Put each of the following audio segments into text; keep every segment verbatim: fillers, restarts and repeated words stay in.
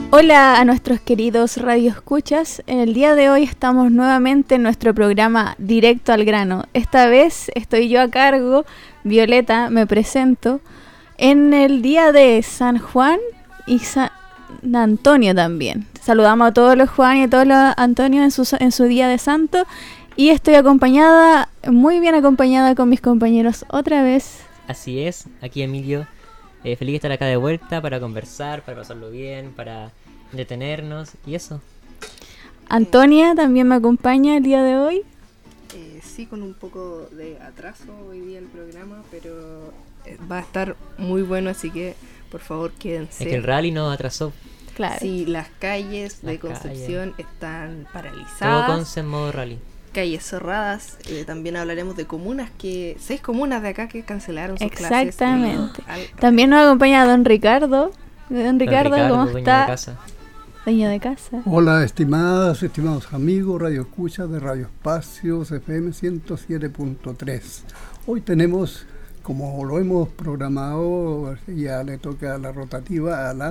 Hola a nuestros queridos radioescuchas. En el día de hoy estamos nuevamente en nuestro programa Directo al Grano. Esta vez estoy yo a cargo, Violeta, me presento, en el día de San Juan y San Antonio también. Saludamos a todos los Juan y a todos los Antonio en su, en su día de santo. Y estoy acompañada, muy bien acompañada con mis compañeros otra vez. Así es, aquí Emilio. Eh, feliz de estar acá de vuelta para conversar, para pasarlo bien, para detenernos y eso. Antonia también me acompaña el día de hoy. Eh, sí, con un poco de atraso hoy día el programa, pero va a estar muy bueno, así que por favor quédense. Es que el rally nos atrasó. Claro. Sí, las calles las de Concepción calles. están paralizadas. Todo Conce en modo rally. Calles cerradas, eh, también hablaremos de comunas que, seis comunas de acá que cancelaron sus Exactamente. clases. Al... También nos acompaña don Ricardo. Don Ricardo, Ricardo ¿cómo dueño está? de casa. Dueño de casa. Hola, estimadas, estimados amigos, Radio Escuchas de Radio Espacios F M ciento siete punto tres. Hoy tenemos, como lo hemos programado, ya le toca la rotativa a la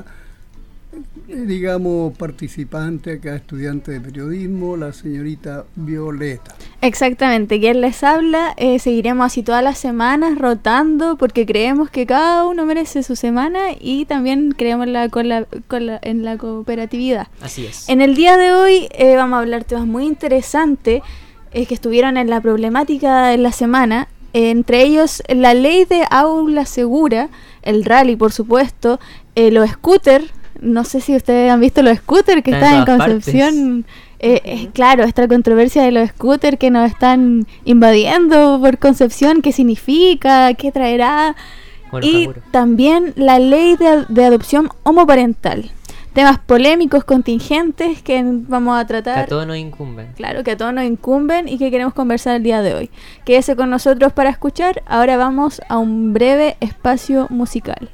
digamos participante acá, estudiante de periodismo, la señorita Violeta. Exactamente, quien les habla, eh, seguiremos así todas las semanas rotando porque creemos que cada uno merece su semana y también creemos en la, con la, con la, en la cooperatividad. Así es. En el día de hoy eh, vamos a hablar temas muy interesantes eh, que estuvieron en la problemática de la semana, eh, entre ellos la ley de aula segura, el rally por supuesto, eh, los scooters. No sé si ustedes han visto los scooters que están en Concepción. Eh, uh-huh. eh, claro, esta controversia de los scooters que nos están invadiendo por Concepción, qué significa, qué traerá. Bueno, y seguro. También la ley de, de adopción homoparental. Temas polémicos, contingentes que vamos a tratar. Que a todos nos incumben. Claro, que a todos nos incumben y que queremos conversar el día de hoy. Quédese con nosotros para escuchar. Ahora vamos a un breve espacio musical.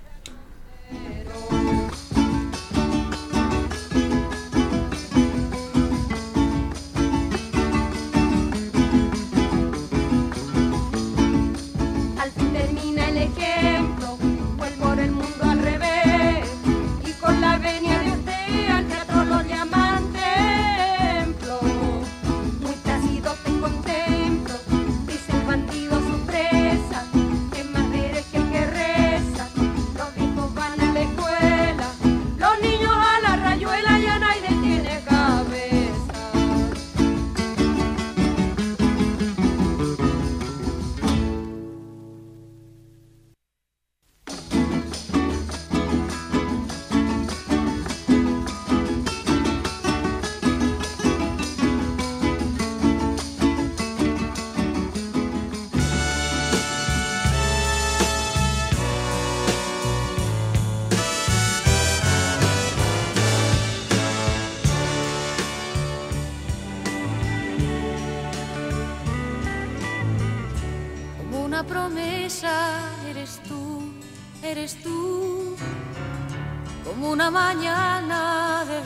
Eres tú, como una mañana de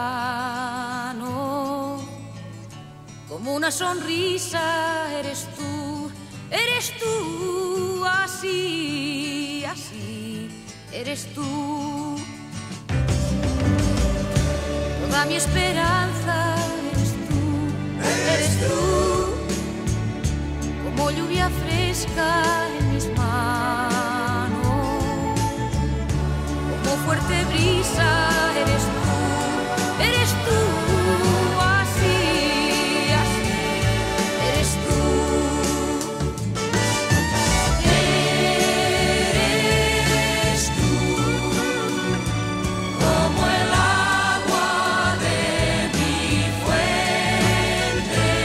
verano, como una sonrisa, eres tú, eres tú, así, así, eres tú. Toda mi esperanza, eres tú, eres tú, como lluvia fresca en mis manos. Fuerte brisa, eres tú, eres tú, así, así, eres tú. Eres tú, como el agua de mi fuente.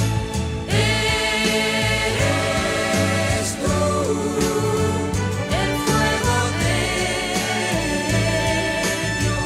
Eres tú, el fuego de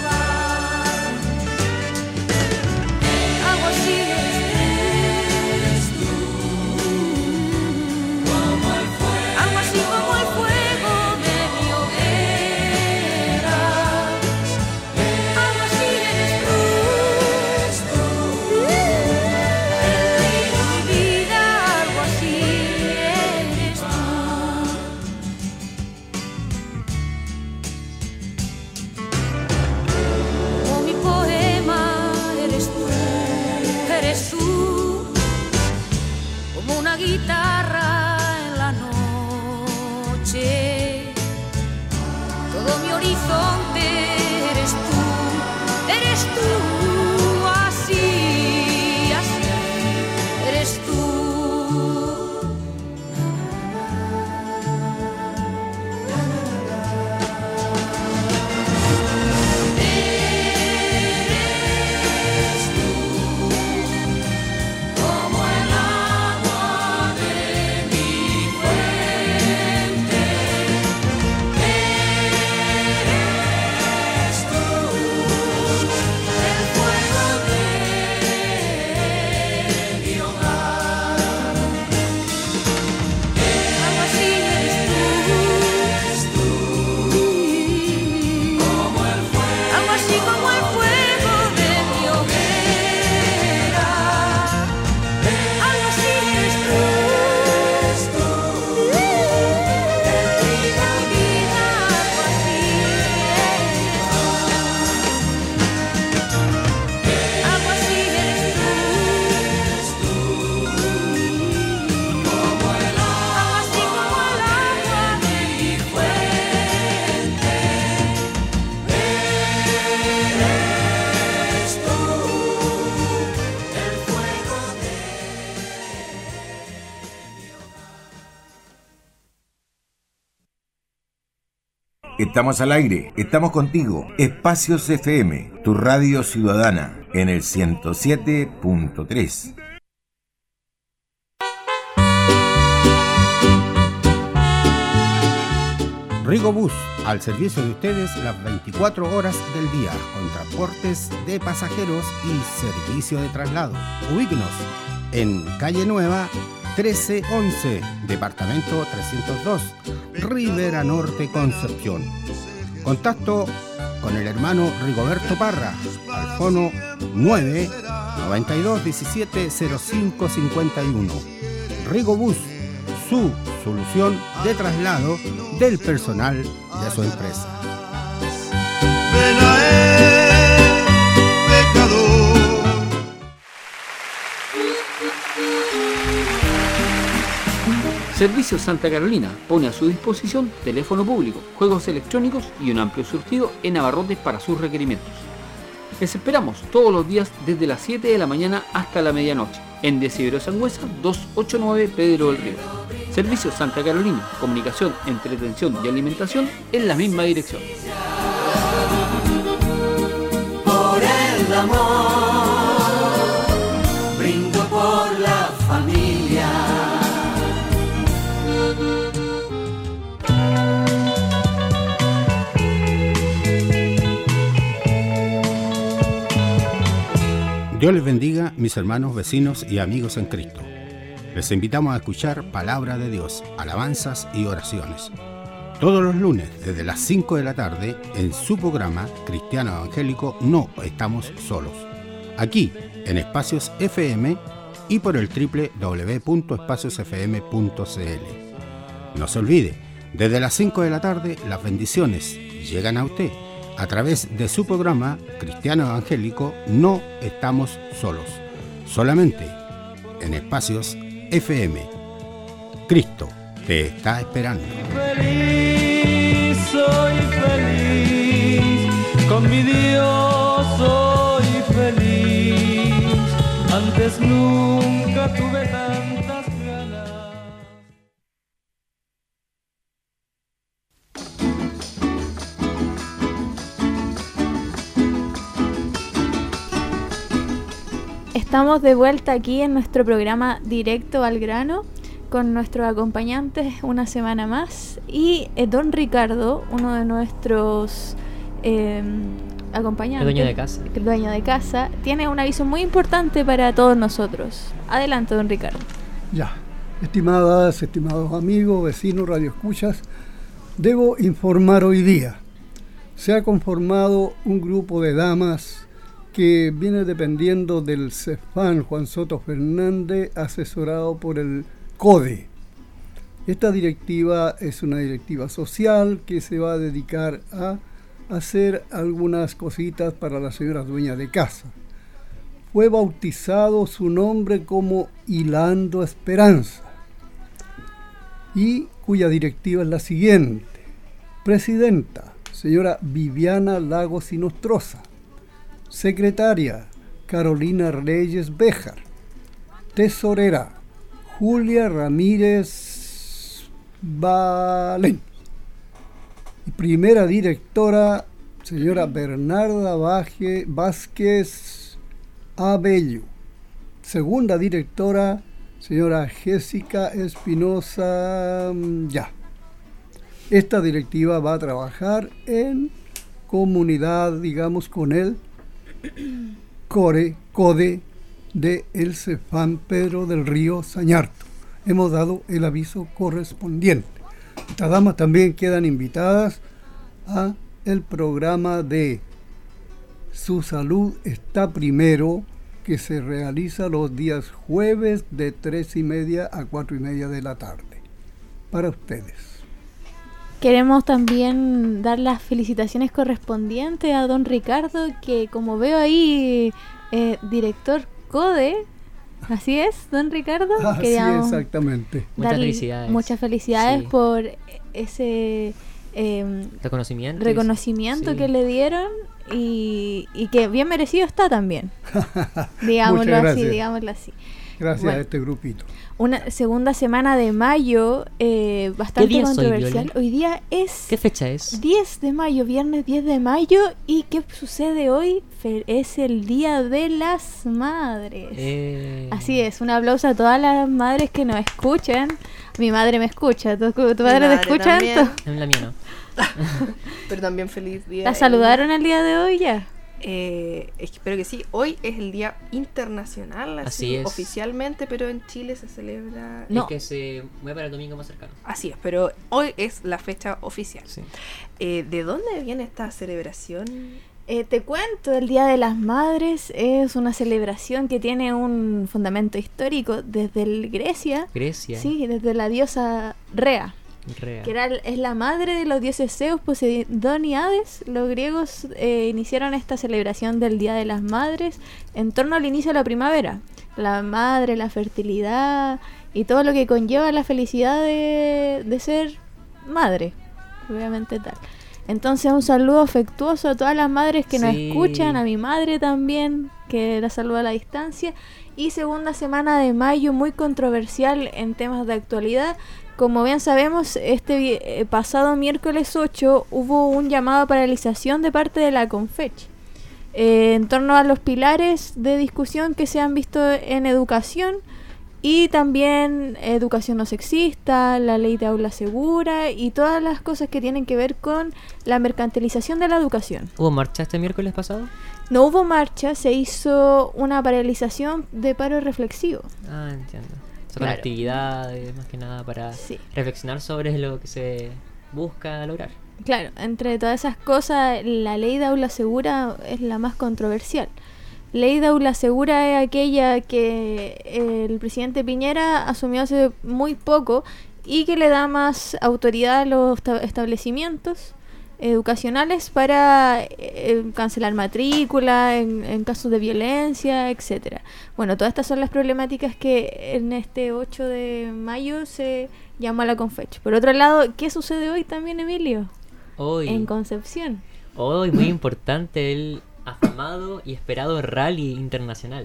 Estamos al aire, estamos contigo. Espacios F M, tu radio ciudadana, en el ciento siete punto tres. Rigobús, al servicio de ustedes las veinticuatro horas del día, con transportes de pasajeros y servicio de traslado. Ubíquenos en Calle Nueva trece once, departamento trescientos dos, Rivera Norte, Concepción. Contacto con el hermano Rigoberto Parra al fono nueve noventa y dos diecisiete cero cinco cincuenta y uno. Rigobús, su solución de traslado del personal de su empresa. Ven a él, pecador. Servicios Santa Carolina pone a su disposición teléfono público, juegos electrónicos y un amplio surtido en abarrotes para sus requerimientos. Les esperamos todos los días desde las siete de la mañana hasta la medianoche en Desiderio Sangüesa doscientos ochenta y nueve Pedro del Río. Servicios Santa Carolina, comunicación, entretención y alimentación en la misma dirección. Por el amor, brindo por la familia. Dios les bendiga, mis hermanos, vecinos y amigos en Cristo. Les invitamos a escuchar Palabra de Dios, alabanzas y oraciones. Todos los lunes, desde las cinco de la tarde, en su programa Cristiano Evangélico No Estamos Solos. Aquí, en Espacios F M y por el doble u doble u doble u punto espacios f m punto c l. No se olvide, desde las cinco de la tarde, las bendiciones llegan a usted a través de su programa Cristiano Evangélico No Estamos Solos. Solamente en Espacios F M. Cristo te está esperando. Feliz, soy feliz, con mi Dios soy feliz, antes nunca tuve tantas ganas. Estamos de vuelta aquí en nuestro programa Directo al Grano con nuestros acompañantes una semana más y eh, don Ricardo, uno de nuestros eh, acompañantes, el dueño de casa. el dueño de casa, tiene un aviso muy importante para todos nosotros. Adelante, don Ricardo. Ya, estimadas, estimados amigos, vecinos, radioescuchas, debo informar hoy día. Se ha conformado un grupo de damas que viene dependiendo del CEFAN Juan Soto Fernández, asesorado por el CODE. Esta directiva es una directiva social que se va a dedicar a hacer algunas cositas para las señoras dueñas de casa. Fue bautizado su nombre como Hilando Esperanza, y cuya directiva es la siguiente. Presidenta, señora Viviana Lagos y Nostroza. Secretaria, Carolina Reyes Béjar. Tesorera, Julia Ramírez Balén. Y primera directora, señora Bernarda Baje, Vázquez Abello. Segunda directora, señora Jessica Espinosa. Ya. Esta directiva va a trabajar en comunidad, digamos, con el Core, CODE de el CEFAN Pedro del Río Sañarto. Hemos dado el aviso correspondiente. Estas damas también quedan invitadas a el programa de Su Salud Está Primero, que se realiza los días jueves de tres y media a cuatro y media de la tarde. Para ustedes. Queremos también dar las felicitaciones correspondientes a don Ricardo, que como veo ahí, eh, director CODE, así es, don Ricardo. Así Queríamos exactamente. Muchas felicidades. Muchas felicidades Sí. por ese eh, Reconocimiento. reconocimiento Sí. que le dieron y, y que bien merecido está también. Digámoslo Muchas así, gracias. digámoslo así. Gracias Bueno. a este grupito. Una segunda semana de mayo, eh, bastante día es hoy, controversial. Viola? Hoy día es ¿Qué fecha es? diez de mayo, viernes diez de mayo. ¿Y qué sucede hoy? Fe- Es el Día de las Madres. Eh, Así es, un aplauso a todas las madres que nos escuchan. Mi madre me escucha, ¿tu, tu madre madre te escucha? también. Anto? En la mía no. Pero también feliz día. ¿La saludaron el día de hoy ya? Eh, espero que sí. Hoy es el Día Internacional, así, Así es. oficialmente, pero en Chile se celebra... No. Es que se mueve para el domingo más cercano. Así es, pero hoy es la fecha oficial. Sí. Eh, ¿De dónde viene esta celebración? Eh, te cuento, el Día de las Madres es una celebración que tiene un fundamento histórico desde el Grecia. Grecia. Sí, desde la diosa Rea, Rea. que era, es la madre de los dioses Zeus, Poseidón y Hades. Los griegos eh, iniciaron esta celebración del Día de las Madres en torno al inicio de la primavera. La madre, la fertilidad y todo lo que conlleva la felicidad de, de ser madre, obviamente tal. Entonces un saludo afectuoso a todas las madres que nos Sí. escuchan, a mi madre también, que la saludo a la distancia. Y segunda semana de mayo, muy controversial en temas de actualidad. Como bien sabemos, este vi- eh, pasado miércoles ocho hubo un llamado a paralización de parte de la Confech eh, en torno a los pilares de discusión que se han visto en educación y también educación no sexista, la ley de aula segura y todas las cosas que tienen que ver con la mercantilización de la educación. ¿Hubo marcha este miércoles pasado? No hubo marcha, se hizo una paralización de paro reflexivo. Ah, entiendo. Son Claro. actividades, más que nada, para Sí. reflexionar sobre lo que se busca lograr. Claro, entre todas esas cosas, la ley de aula segura es la más controversial. Ley de aula segura es aquella que el presidente Piñera asumió hace muy poco y que le da más autoridad a los esta- establecimientos educacionales para eh, cancelar matrícula en, en casos de violencia, etcétera. Bueno, todas estas son las problemáticas que en este ocho de mayo se llamó a la Confech. Por otro lado, ¿qué sucede hoy también, Emilio? Hoy, En Concepción. hoy muy importante, el afamado y esperado Rally Internacional.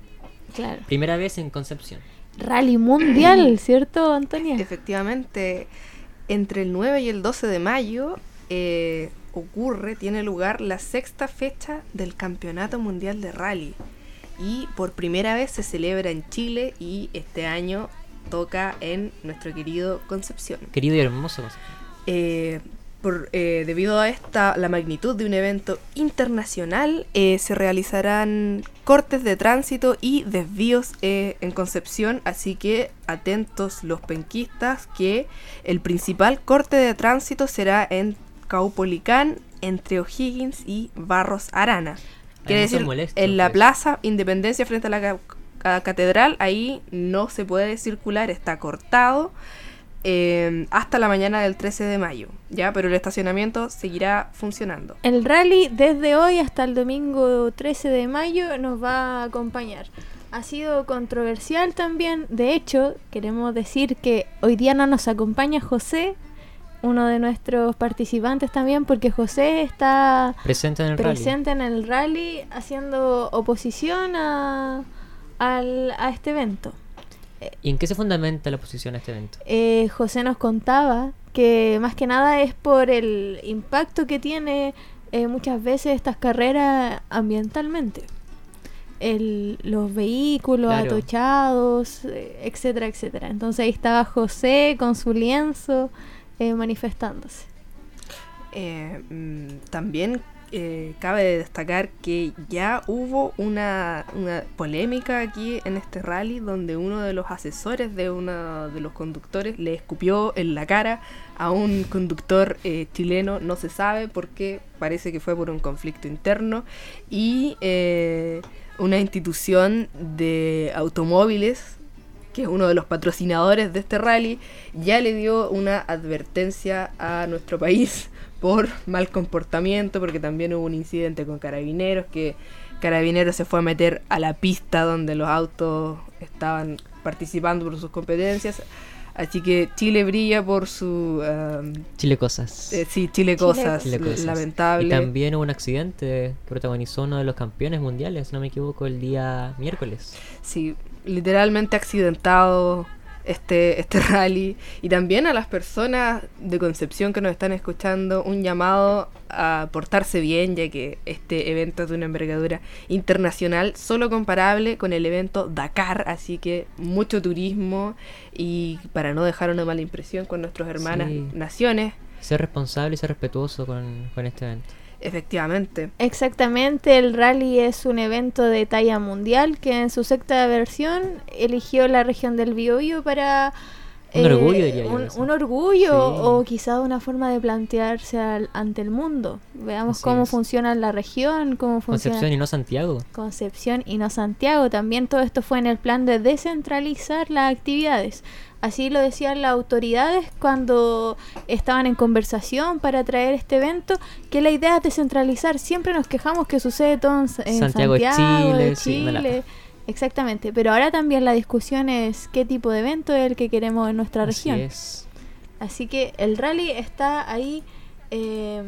Claro. Primera vez en Concepción. Rally mundial, ¿cierto, Antonia? Efectivamente, entre el nueve y el doce de mayo eh, ocurre, tiene lugar la sexta fecha del Campeonato Mundial de Rally. Y por primera vez se celebra en Chile y este año toca en nuestro querido Concepción. Querido y hermoso Concepción. Eh, por, eh, debido a esta la magnitud de un evento internacional, eh, se realizarán cortes de tránsito y desvíos eh, en Concepción, así que atentos los penquistas que el principal corte de tránsito será en Caupolicán, entre O'Higgins y Barros Arana. Quiere Además son decir, molestos, en la pues. Plaza Independencia frente a la ca- ca- catedral, ahí no se puede circular, está cortado. Eh, hasta la mañana del trece de mayo, ya, pero el estacionamiento seguirá funcionando. El rally desde hoy hasta el domingo trece de mayo nos va a acompañar. Ha sido controversial también. De hecho, queremos decir que hoy día no nos acompaña José, uno de nuestros participantes también, porque José está Presente en el presente en el rally haciendo oposición a, al- a este evento. rally. ¿Y en qué se fundamenta la oposición a este evento? Eh, José nos contaba que más que nada es por el impacto que tiene eh, muchas veces estas carreras ambientalmente. El, los vehículos Claro. atochados, eh, etcétera, etcétera. Entonces ahí estaba José con su lienzo eh, manifestándose. Eh, mm, también eh, cabe destacar que ya hubo una, una polémica aquí en este rally donde uno de los asesores de uno de los conductores le escupió en la cara a un conductor eh, chileno, no se sabe por qué, parece que fue por un conflicto interno, y eh, una institución de automóviles, que es uno de los patrocinadores de este rally, ya le dio una advertencia a nuestro país por mal comportamiento, porque también hubo un incidente con Carabineros, que Carabineros se fue a meter a la pista donde los autos estaban participando por sus competencias. Así que Chile brilla por su... um, Chile Cosas. eh, sí, Chile Cosas, Chile Cosas. lamentable. Y también hubo un accidente que protagonizó uno de los campeones mundiales, si no me equivoco, el día miércoles. Sí, literalmente accidentado este, este rally, y también a las personas de Concepción que nos están escuchando un llamado a portarse bien, ya que este evento es de una envergadura internacional, solo comparable con el evento Dakar, así que mucho turismo, y para no dejar una mala impresión con nuestras hermanas Sí. naciones. Ser responsable y ser respetuoso con, con este evento. Efectivamente. Exactamente, el rally es un evento de talla mundial que en su sexta versión eligió la región del Biobío para Un orgullo, diría yo, un, eso. un orgullo Sí. o quizá una forma de plantearse al- ante el mundo. Veamos Así cómo es. funciona la región, cómo funciona Concepción y no Santiago. Concepción y no Santiago. También todo esto fue en el plan de descentralizar las actividades. Así lo decían las autoridades cuando estaban en conversación para traer este evento, que la idea es descentralizar. Siempre nos quejamos que sucede todo en, Sa- en Santiago de Santiago, Chile, de sí, una lata. Chile. Exactamente, pero ahora también la discusión es qué tipo de evento es el que queremos en nuestra Así región. es. Así que el rally está ahí eh,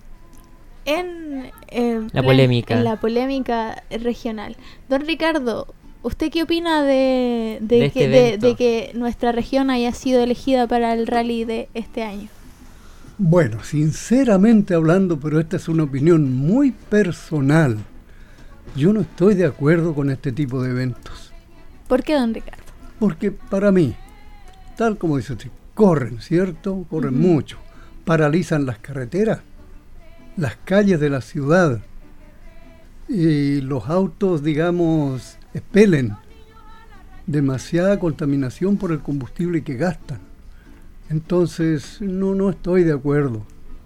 en, eh, La plen- polémica. en la polémica regional. Don Ricardo, ¿usted qué opina de, de, De que, este de, evento. de que nuestra región haya sido elegida para el rally de este año? Bueno, sinceramente hablando, pero esta es una opinión muy personal. Yo no estoy de acuerdo con este tipo de eventos. ¿Por qué, don Ricardo? Porque para mí, tal como dice usted, corren, ¿cierto? Corren Ujú. mucho. Paralizan las carreteras, las calles de la ciudad. Y los autos, digamos, expelen demasiada contaminación por el combustible que gastan. Entonces, no, no estoy de acuerdo.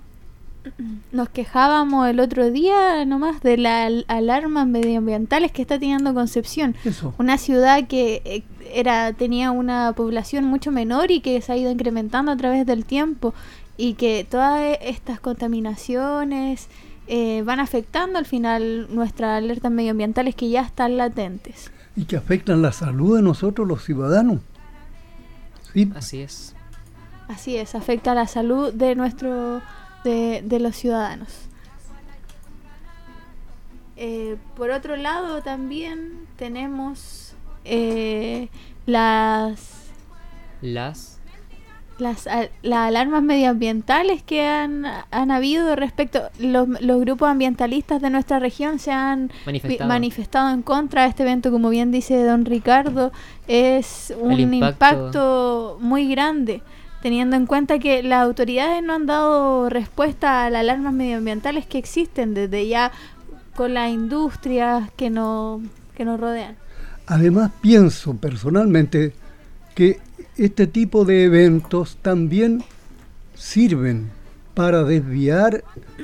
Nos quejábamos el otro día nomás de las al- alarmas medioambientales que está teniendo Concepción. Eso. Una ciudad que eh, era tenía una población mucho menor y que se ha ido incrementando a través del tiempo, y que todas e- estas contaminaciones eh, van afectando al final nuestras alertas medioambientales que ya están latentes. Y que afectan la salud de nosotros los ciudadanos. Sí, Así es. Así es, afecta la salud de nuestro de, de los ciudadanos. Eh, por otro lado, también tenemos eh, las Las. las, a- las alarmas medioambientales que han, han habido respecto. Los, los grupos ambientalistas de nuestra región se han Manifestado. vi- manifestado en contra de este evento, como bien dice don Ricardo. Es un El impacto- impacto muy grande, teniendo en cuenta que las autoridades no han dado respuesta a las alarmas medioambientales que existen desde ya con las industrias que, no, que nos rodean. además pienso personalmente que este tipo de eventos también sirven para desviar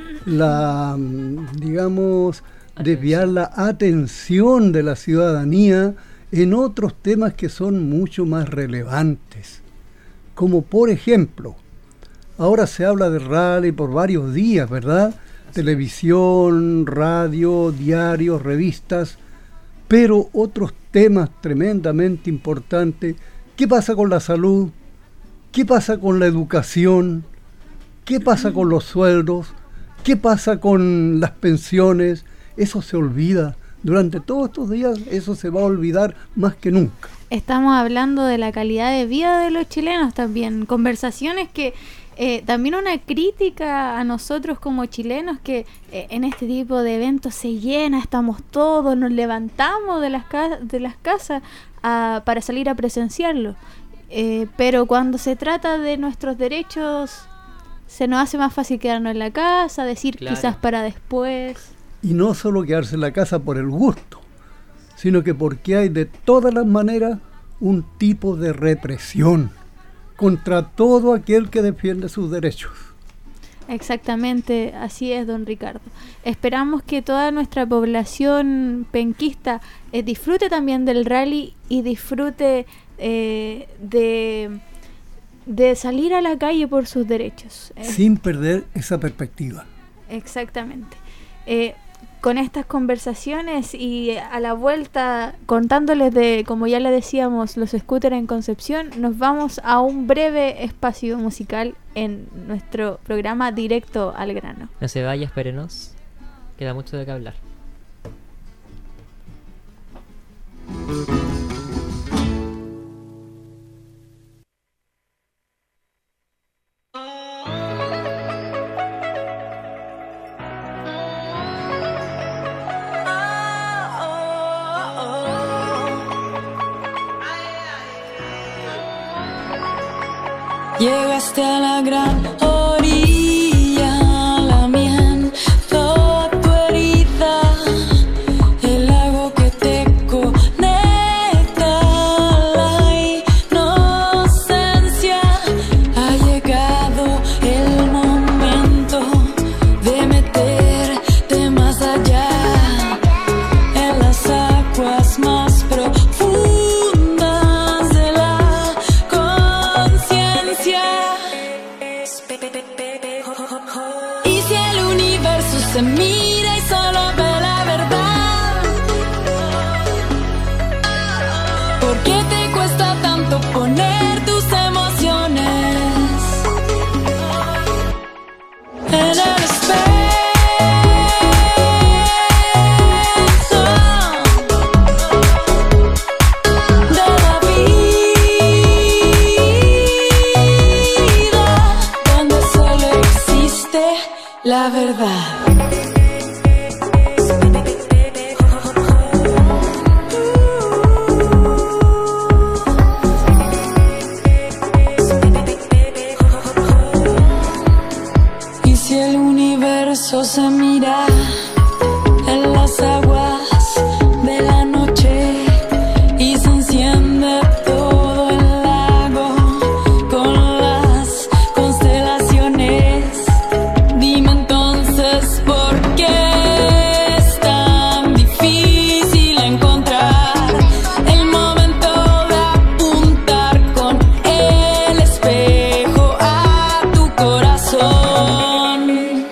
la, mm, digamos, desviar la atención de la ciudadanía en otros temas que son mucho más relevantes. Como por ejemplo, ahora se habla de rally por varios días, ¿verdad? Televisión, radio, diarios, revistas, pero otros temas tremendamente importantes. ¿Qué pasa con la salud? ¿Qué pasa con la educación? ¿Qué pasa con los sueldos? ¿Qué pasa con las pensiones? Eso se olvida. Durante todos estos días eso se va a olvidar más que nunca. Estamos hablando de la calidad de vida de los chilenos también. Conversaciones que eh, también una crítica a nosotros como chilenos, que eh, en este tipo de eventos se llena, estamos todos, nos levantamos de las, ca- de las casas a- para salir a presenciarlo. Eh, pero cuando se trata de nuestros derechos, se nos hace más fácil quedarnos en la casa, decir Claro. quizás para después. Y no solo quedarse en la casa por el gusto, sino que porque hay de todas las maneras un tipo de represión contra todo aquel que defiende sus derechos. Exactamente, así es, don Ricardo. Esperamos que toda nuestra población penquista eh, disfrute también del rally y disfrute eh, de, de salir a la calle por sus derechos. Eh, Sin perder esa perspectiva. Exactamente. Eh, con estas conversaciones y eh, a la vuelta contándoles de, como ya le decíamos, los scooters en Concepción, nos vamos a un breve espacio musical en nuestro programa Directo al Grano. No se vaya, espérenos. Queda mucho de qué hablar. llegaste a la gran orilla, lamiendo tu herida, el lago que te conecta a la inocencia. Ha llegado el momento de meterte más allá, en las aguas más profundas de la conciencia. Y si el universo se mira y solo ve la verdad, ¿por qué te cuesta tanto poner tus emociones en el espejo de la vida, donde solo existe la verdad? Y si el universo se mira en las aguas de la noche y se enciende todo el lago con las constelaciones, dime entonces por qué es tan difícil encontrar el momento de apuntar con el espejo a tu corazón.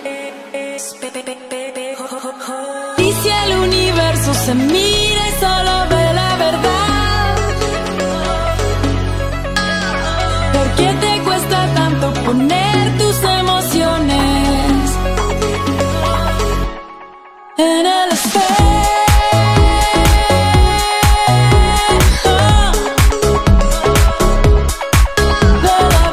Y si el universo se mira y solo ve la verdad, ¿por qué te cuesta tanto poner tus emociones en el espejo de la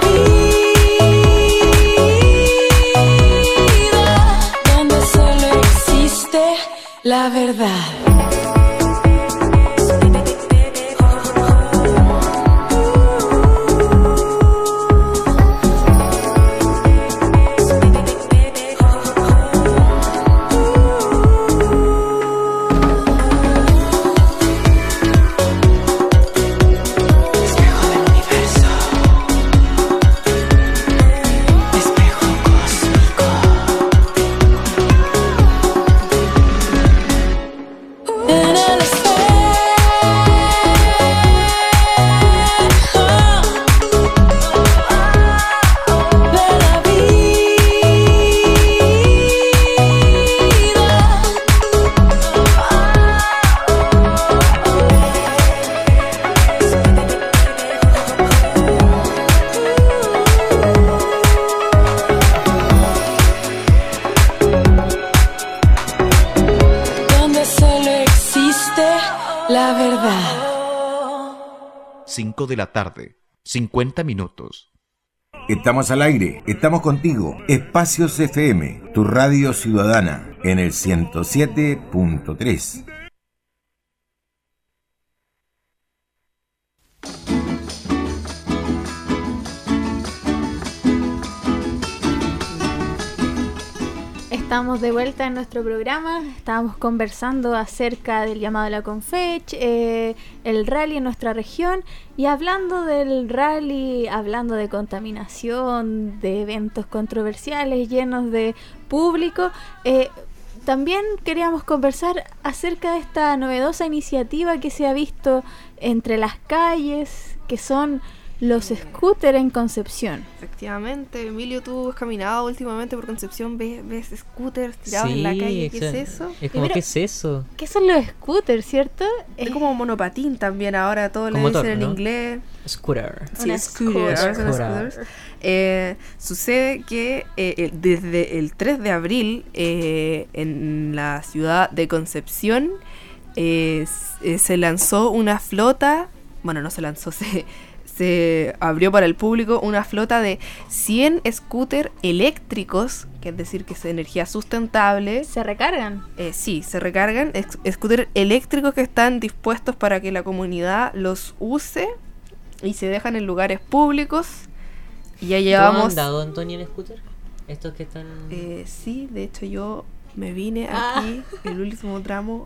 vida, donde solo existe la verdad? En el espejo de la vida, donde solo existe la verdad. cinco de la tarde, cincuenta minutos. Estamos al aire, estamos contigo. Espacios F M, tu radio ciudadana, en el ciento siete punto tres. Estamos de vuelta en nuestro programa. Estábamos conversando acerca del llamado a la Confech, eh, el rally en nuestra región, y hablando del rally, hablando de contaminación, de eventos controversiales llenos de público, eh, también queríamos conversar acerca de esta novedosa iniciativa que se ha visto entre las calles, que son los scooters en Concepción. Efectivamente, Emilio, tú has caminado últimamente por Concepción, ves, ves scooters tirados Sí, en la calle, ¿qué exacto. es eso? Es como, Mira, ¿qué es eso? ¿Qué son los scooters, cierto? Es como monopatín también, ahora todo le Con motor, dicen en ¿no? inglés. Scooter. Sí, Una scooter, ahora son scooter. scooters. Eh, sucede que eh, el- desde el tres de abril eh, en la ciudad de Concepción eh, s- eh, se lanzó una flota, bueno, no se lanzó, se, se abrió para el público una flota de cien scooters eléctricos, que es decir, que es energía sustentable. ¿Se recargan? Eh, sí, se recargan, es- scooters eléctricos que están dispuestos para que la comunidad los use y se dejan en lugares públicos Y ya ¿Tú llevamos... has andado, Antonio, en scooter? Estos que están... Eh, sí, de hecho yo me vine Ah. aquí, el último tramo,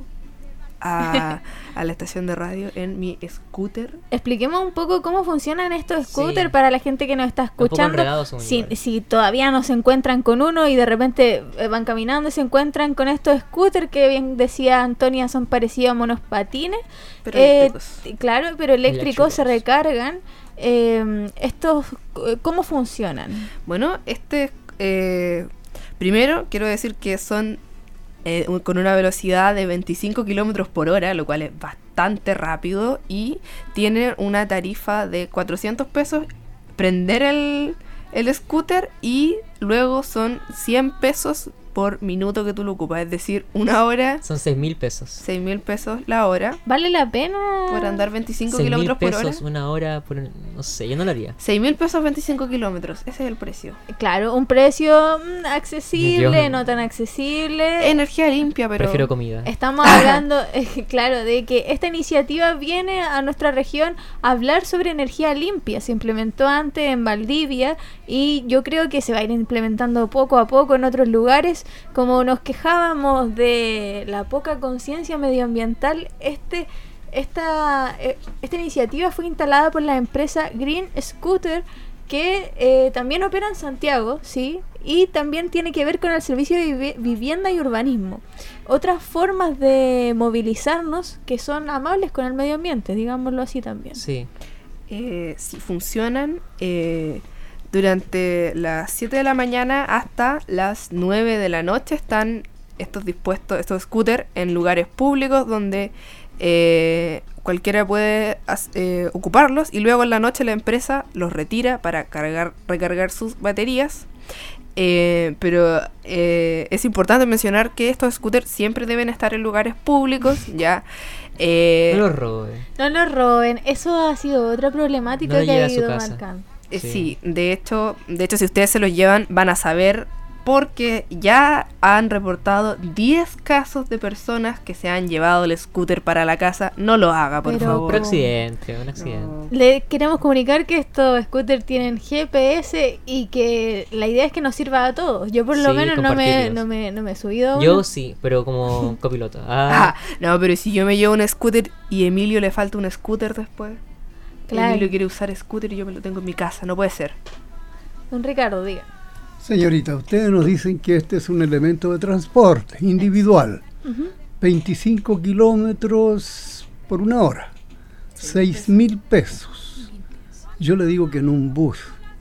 a, a la estación de radio en mi scooter. Expliquemos un poco cómo funcionan estos Sí. scooters para la gente que nos está Un poco escuchando. enredados son Si, igual. si todavía no se encuentran con uno y de repente eh, van caminando y se encuentran con estos scooters que bien decía Antonia son parecidos a monopatines. Pero Eh, eléctricos. t- claro, pero eléctricos se Eléctricos. recargan. Eh, estos, eh, ¿cómo funcionan? Bueno, este... eh, primero quiero decir que son eh, un- con una velocidad de veinticinco kilómetros por hora, lo cual es bastante rápido, y tiene una tarifa de cuatrocientos pesos prender el, el scooter, y luego son cien pesos por minuto que tú lo ocupas, es decir, una hora, Son seis mil pesos. seis mil pesos la hora, ¿Vale la pena? por andar veinticinco seis mil kilómetros por hora. pesos una hora por... No sé, yo no lo haría. seis mil pesos veinticinco kilómetros, ese es el precio. Claro, un precio mm, accesible, Yo- no tan accesible. Energía limpia, pero... Prefiero comida. Estamos hablando, eh, claro, de que esta iniciativa viene a nuestra región a hablar sobre energía limpia. Se implementó antes en Valdivia y yo creo que se va a ir implementando poco a poco en otros lugares. Como nos quejábamos de la poca conciencia medioambiental, este, esta, eh, esta iniciativa fue instalada por la empresa Green Scooter, que eh, también opera en Santiago, ¿sí? Y también tiene que ver con el servicio de vivi- vivienda y urbanismo. Otras formas de movilizarnos que son amables con el medio ambiente, digámoslo así también. Sí. eh, si funcionan eh, durante las siete de la mañana hasta las nueve de la noche. Están estos dispuestos, estos scooters en lugares públicos donde eh, cualquiera puede as- eh, ocuparlos, y luego en la noche la empresa los retira para cargar, recargar sus baterías. Eh, pero eh, es importante mencionar que estos scooters siempre deben estar en lugares públicos, ya. Eh, No lo robe. No nos roben, eso ha sido otra problemática No le que llegue ha a su ido casa. marcando. Eh, Sí. sí, de hecho, de hecho si ustedes se los llevan van a saber, porque ya han reportado diez casos de personas que se han llevado el scooter para la casa. No lo haga, por Pero- favor. Un accidente, un accidente. No. Le queremos comunicar que estos scooters tienen G P S y que la idea es que nos sirva a todos. Yo por lo Sí, menos no me, compartirlos. no, me, no me he subido a uno. Yo sí, pero como copiloto. Ah, Ah, no, pero si yo me llevo un scooter y a Emilio le falta un scooter después. Claro. Emilio quiere usar scooter y yo me lo tengo en mi casa, no puede ser. Don Ricardo, diga. Señorita, ustedes nos dicen que este es un elemento de transporte individual. Ujú. veinticinco kilómetros por una hora. seis mil pesos. Yo le digo que en un bus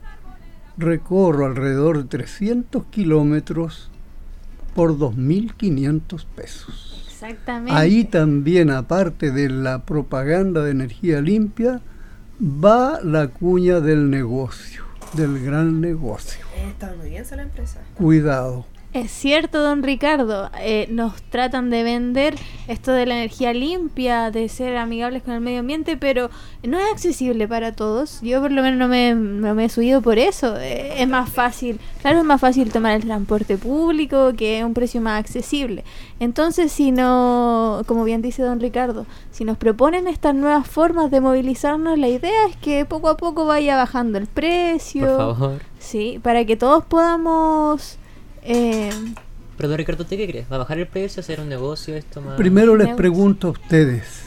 recorro alrededor de trescientos kilómetros por dos mil quinientos pesos. Exactamente. Ahí también, aparte de la propaganda de energía limpia, va la cuña del negocio, del gran negocio. Es estadounidense la empresa. Cuidado. Es cierto, don Ricardo, eh, nos tratan de vender esto de la energía limpia, de ser amigables con el medio ambiente, pero no es accesible para todos. Yo por lo menos no me, no me he subido por eso. Eh, es más fácil, claro, es más fácil tomar el transporte público, que es un precio más accesible. Entonces, si no, como bien dice don Ricardo, si nos proponen estas nuevas formas de movilizarnos, la idea es que poco a poco vaya bajando el precio. por favor. Sí, para que todos podamos... Eh, Pero don Ricardo, ¿usted qué crees? ¿Va a bajar el precio? ¿Hacer un negocio esto más? Primero les Negocio. pregunto a ustedes,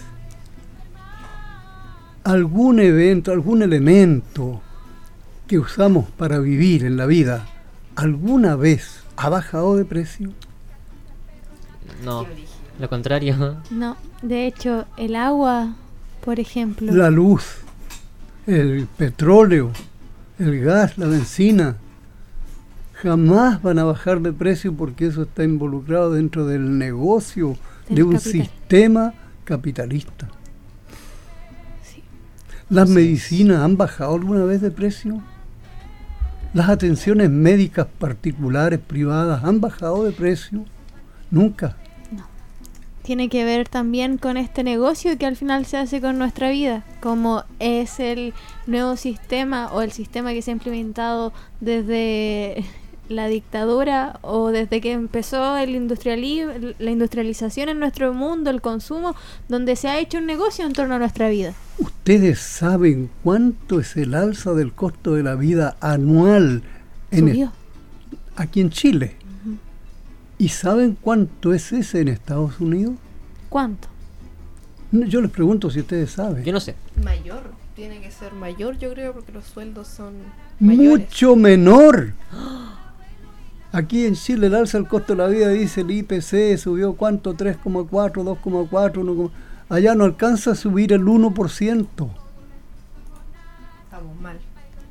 ¿algún evento, algún elemento que usamos para vivir en la vida, alguna vez ha bajado de precio? No, lo contrario. No, de hecho, el agua, por ejemplo. La luz, el petróleo, el gas, la benzina, jamás van a bajar de precio porque eso está involucrado dentro del negocio Del de un capital. sistema capitalista. Sí. ¿Las Así es. medicinas han bajado alguna vez de precio? ¿Las atenciones médicas particulares, privadas, han bajado de precio? Nunca. Tiene que ver también con este negocio que al final se hace con nuestra vida, como es el nuevo sistema o el sistema que se ha implementado desde la dictadura o desde que empezó el industriali- la industrialización en nuestro mundo, el consumo, donde se ha hecho un negocio en torno a nuestra vida. ¿Ustedes saben cuánto es el alza del costo de la vida anual en Subió. el- aquí en Chile? Ujú. ¿Y saben cuánto es ese en Estados Unidos? ¿Cuánto? No, yo les pregunto si ustedes saben. Yo no sé. Mayor, tiene que ser mayor, yo creo, porque los sueldos son mayores. Mucho menor. Aquí en Chile el alza del costo de la vida, dice el I P C, subió cuánto, tres coma cuatro, dos coma cuatro, uno, allá no alcanza a subir el uno por ciento. Estamos mal.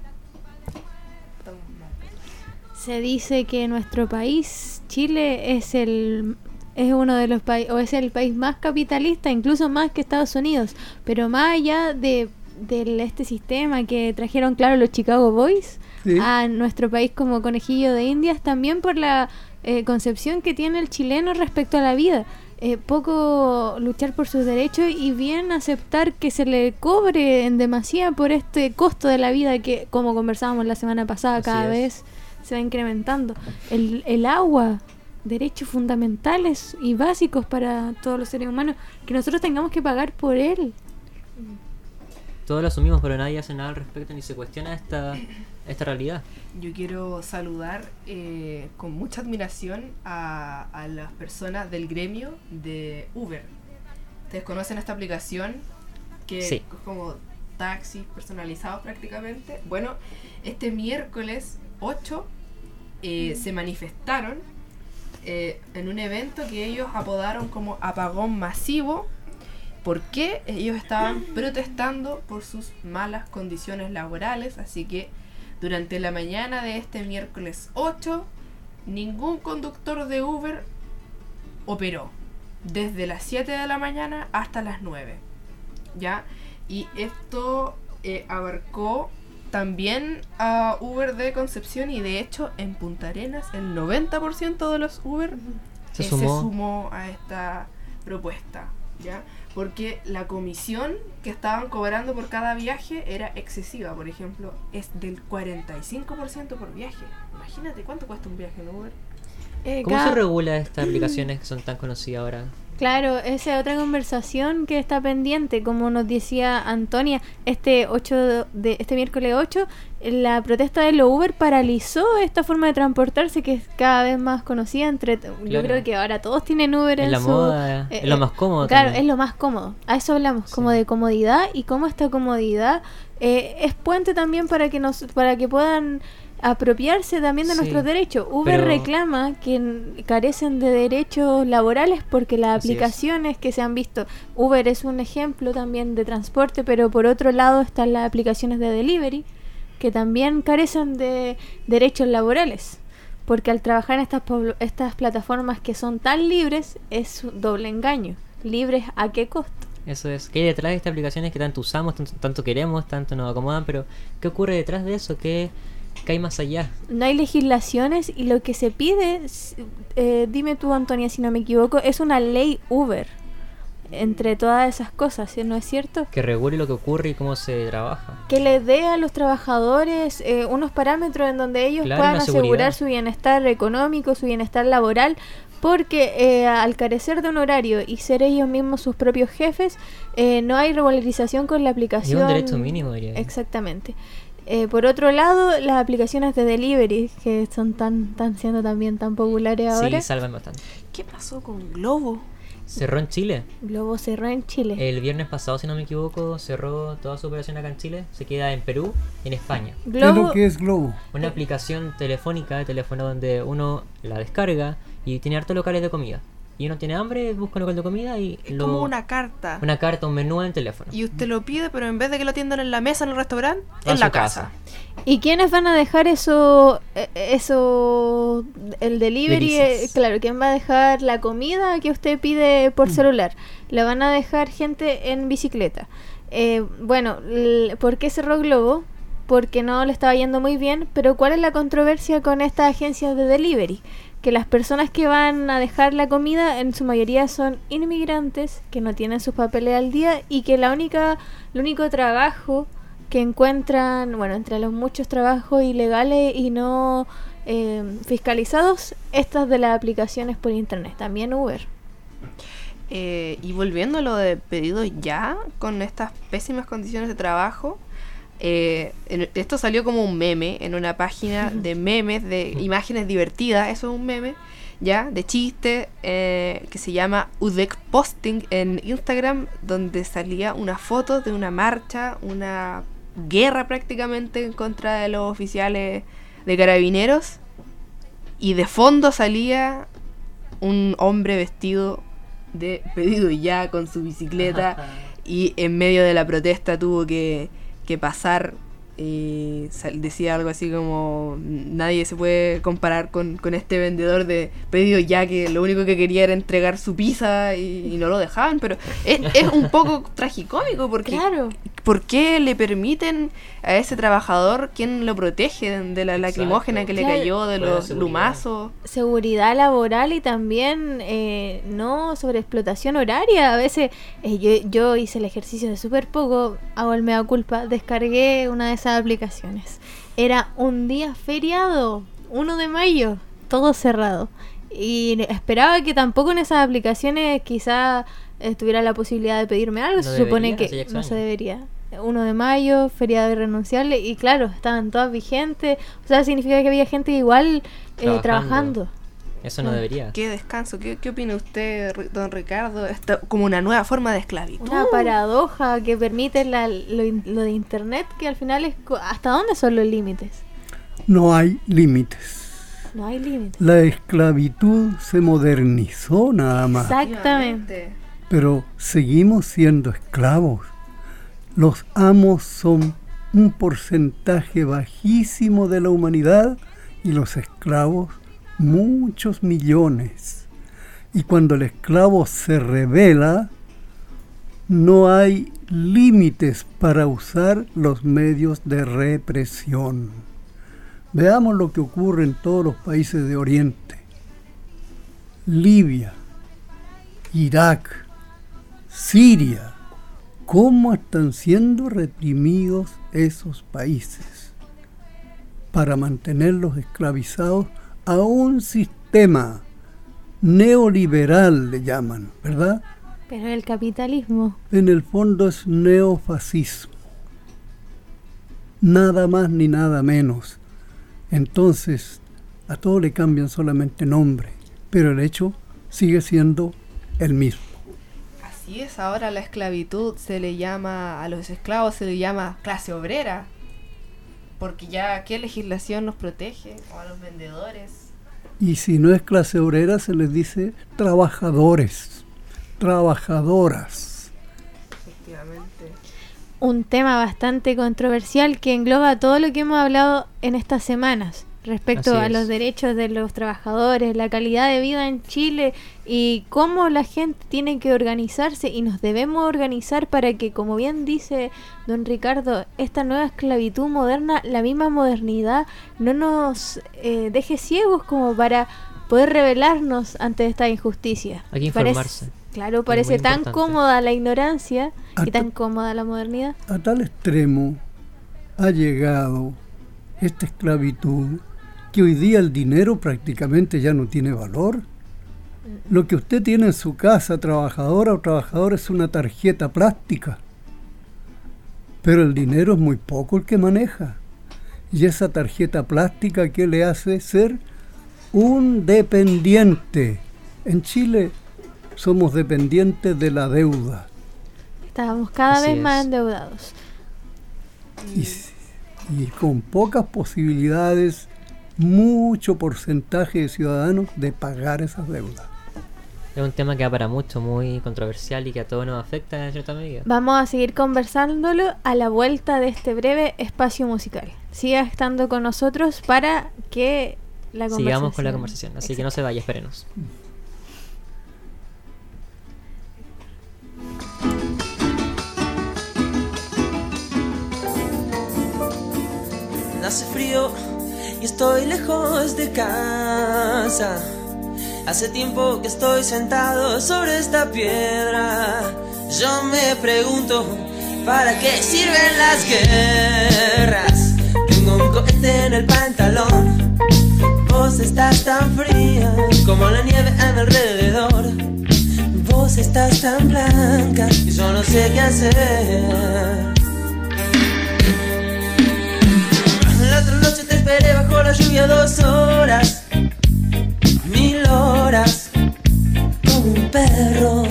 Estamos mal. Se dice que nuestro país, Chile, es el es uno de los países, o es el país más capitalista, incluso más que Estados Unidos, pero más allá de, de este sistema que trajeron, claro, los Chicago Boys, Sí. a nuestro país como conejillo de indias, también por la eh, concepción que tiene el chileno respecto a la vida. Eh, poco luchar por sus derechos y bien aceptar que se le cobre en demasía por este costo de la vida que, como conversábamos la semana pasada, Así cada es. vez se va incrementando. El, el agua, derechos fundamentales y básicos para todos los seres humanos, que nosotros tengamos que pagar por él. Todos lo asumimos, pero nadie hace nada al respecto ni se cuestiona esta, esta realidad. Yo quiero saludar eh, con mucha admiración a, a las personas del gremio de Uber. ¿Ustedes conocen esta aplicación? Que Sí. es como taxis personalizados prácticamente. Bueno, este miércoles ocho eh, se manifestaron eh, en un evento que ellos apodaron como apagón masivo. Porque ellos estaban protestando por sus malas condiciones laborales, así que durante la mañana de este miércoles ocho, ningún conductor de Uber operó, desde las siete de la mañana hasta las nueve, ¿ya? Y esto eh, abarcó también a Uber de Concepción, y de hecho en Punta Arenas el noventa por ciento de los Uber Se eh, sumó. se sumó a esta propuesta, ¿ya? Porque la comisión que estaban cobrando por cada viaje era excesiva. Por ejemplo, es del cuarenta y cinco por ciento por viaje. Imagínate cuánto cuesta un viaje en Uber. Eh, ¿Cómo cada- se regula estas aplicaciones que son tan conocidas ahora? Claro, esa es otra conversación que está pendiente, como nos decía Antonia, este ocho de este miércoles ocho, la protesta de los Uber paralizó esta forma de transportarse que es cada vez más conocida entre yo Claro. creo que ahora todos tienen Uber Es en la su moda, eh, es lo eh, más cómodo Claro, también. es lo más cómodo. A eso hablamos, Sí. como de comodidad y cómo esta comodidad eh, es puente también para que nos para que puedan apropiarse también de Sí, nuestros derechos. Uber pero- reclama que n- carecen de derechos laborales porque las Así es. aplicaciones que se han visto, Uber es un ejemplo también de transporte, pero por otro lado están las aplicaciones de delivery que también carecen de derechos laborales. Porque al trabajar en estas, pobl- estas plataformas que son tan libres es un doble engaño. ¿Libres a qué costo? Eso es. ¿Qué hay detrás de estas aplicaciones que tanto usamos, tanto, tanto queremos, tanto nos acomodan? Pero ¿qué ocurre detrás de eso? ¿Qué, qué hay más allá? No hay legislaciones y lo que se pide, s- eh, dime tú Antonia si no me equivoco, es una ley Uber entre todas esas cosas, ¿sí? ¿No es cierto? Que regule lo que ocurre y cómo se trabaja. Que les dé a los trabajadores eh, unos parámetros en donde ellos Claro, puedan una asegurar seguridad. su bienestar económico, su bienestar laboral, porque eh, al carecer de un horario y ser ellos mismos sus propios jefes, eh, no hay regularización con la aplicación. Y un derecho mínimo, diría yo. Exactamente. Eh, por otro lado, las aplicaciones de delivery, que son tan, tan siendo también tan populares ahora. Sí, salvan bastante. ¿Qué pasó con Globo? Cerró en Chile. Globo cerró en Chile. El viernes pasado, si no me equivoco, cerró toda su operación acá en Chile. Se queda en Perú y en España. ¿Qué es lo que es Globo? Una aplicación telefónica de teléfono donde uno la descarga y tiene hartos locales de comida. Y uno tiene hambre, busca un local de comida y Es lo- como una carta. una carta, un menú en teléfono. Y usted lo pide, pero en vez de que lo atiendan en la mesa en el restaurante, Va a en su la casa. ¿Y quiénes van a dejar eso, eh, eso, el delivery? Delicias. eh, claro, ¿quién va a dejar la comida que usted pide por celular? La van a dejar gente en bicicleta. Eh, bueno, l- ¿por qué cerró Globo? Porque no le estaba yendo muy bien, pero ¿cuál es la controversia con estas agencias de delivery? Que las personas que van a dejar la comida en su mayoría son inmigrantes que no tienen sus papeles al día y que la única, el único trabajo que encuentran, bueno, entre los muchos trabajos ilegales y no eh, fiscalizados estas de las aplicaciones por internet, también Uber. Eh, y volviendo a lo de pedidos ya, con estas pésimas condiciones de trabajo, eh, en, esto salió como un meme en una página de memes, de imágenes divertidas, eso es un meme, ya, de chiste, eh, que se llama Udec Posting en Instagram, donde salía una foto de una marcha, una guerra prácticamente en contra de los oficiales de carabineros, y de fondo salía un hombre vestido de pedido ya con su bicicleta y en medio de la protesta tuvo que, que pasar y sal, decía algo así como nadie se puede comparar con, con este vendedor de pedido ya que lo único que quería era entregar su pizza y, y no lo dejaban, pero es, es un poco tragicómico porque claro. ¿Por qué le permiten a ese trabajador quien lo protege de la lacrimógena Exacto. que claro. le cayó, de los seguridad. lumazos? Seguridad laboral y también eh, no sobre explotación horaria. A veces eh, yo, yo hice el ejercicio de súper poco, hago el mea culpa, descargué una de esas aplicaciones. Era un día feriado, uno de mayo, todo cerrado. Y esperaba que tampoco en esas aplicaciones quizá eh, tuviera la posibilidad de pedirme algo. No se debería, supone que no se debería. uno de mayo, feriado irrenunciable, y claro, estaban todas vigentes. O sea, significa que había gente igual eh, trabajando. trabajando. Eso no, no debería. Qué descanso. ¿Qué, qué opina usted, don Ricardo? Está como una nueva forma de esclavitud. Una paradoja que permite la, lo, lo de internet, que al final es... ¿Hasta dónde son los límites? No hay límites. No hay límites. La esclavitud se modernizó nada más. Exactamente. Pero seguimos siendo esclavos. Los amos son un porcentaje bajísimo de la humanidad y los esclavos muchos millones. Y cuando el esclavo se rebela, no hay límites para usar los medios de represión. Veamos lo que ocurre en todos los países de Oriente. Libia, Irak, Siria. ¿Cómo están siendo reprimidos esos países para mantenerlos esclavizados a un sistema neoliberal, le llaman, ¿verdad? Pero el capitalismo. En el fondo es neofascismo. Nada más ni nada menos. Entonces, a todo le cambian solamente nombre, pero el hecho sigue siendo el mismo. Así es, ahora la esclavitud se le llama, a los esclavos se le llama clase obrera, porque ya, ¿qué legislación nos protege? O a los vendedores. Y si no es clase obrera, se les dice trabajadores, trabajadoras. Efectivamente. Un tema bastante controversial que engloba todo lo que hemos hablado en estas semanas respecto a los derechos de los trabajadores, la calidad de vida en Chile y cómo la gente tiene que organizarse y nos debemos organizar para que, como bien dice don Ricardo, esta nueva esclavitud moderna, la misma modernidad, no nos eh, deje ciegos como para poder rebelarnos ante esta injusticia. Hay que informarse. Parece, claro, parece tan cómoda la ignorancia a y tan cómoda la modernidad. A tal extremo ha llegado esta esclavitud que hoy día el dinero prácticamente ya no tiene valor. Lo que usted tiene en su casa, trabajadora o trabajador, es una tarjeta plástica. Pero el dinero es muy poco el que maneja. Y esa tarjeta plástica, ¿qué le hace ser un dependiente? En Chile somos dependientes de la deuda. Estábamos cada Así vez es. más endeudados. Y, y con pocas posibilidades, mucho porcentaje de ciudadanos de pagar esas deudas. Es un tema que va para mucho, muy controversial y que a todos nos afecta en cierta medida. Vamos a seguir conversándolo a la vuelta de este breve espacio musical. Siga estando con nosotros para que la conversación... Sigamos con la conversación, así Exacto. que no se vaya, espérenos. Hace frío y estoy lejos de casa. Hace tiempo que estoy sentado sobre esta piedra. Yo me pregunto, ¿para qué sirven las guerras? Tengo un cohete en el pantalón. estás tan fría como la nieve a mi alrededor. Vos estás tan blanca y yo no sé qué hacer. La otra noche te esperé bajo la lluvia dos horas, mil horas, como un perro.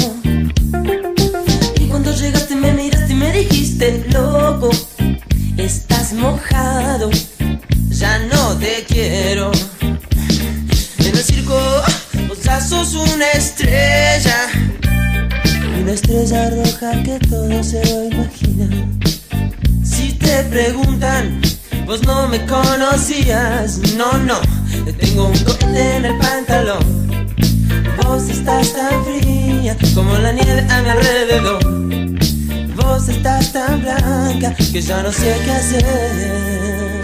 Y cuando llegaste me miraste y me dijiste, loco, estás mojado, ya no te quiero. En el circo vos ya sos una estrella, una estrella roja que todo se lo imagina. Si te preguntan, vos no me conocías, no, no, tengo un cohete en el pantalón. Vos estás tan fría como la nieve a mi alrededor. Vos estás tan blanca que ya no sé qué hacer.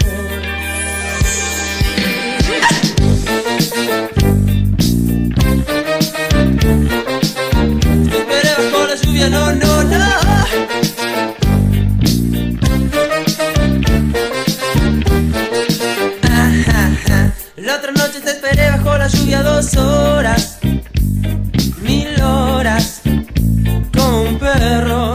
Te esperé bajo la lluvia, no, no, no. La otra noche te esperé bajo la lluvia dos horas, mil horas, como un perro.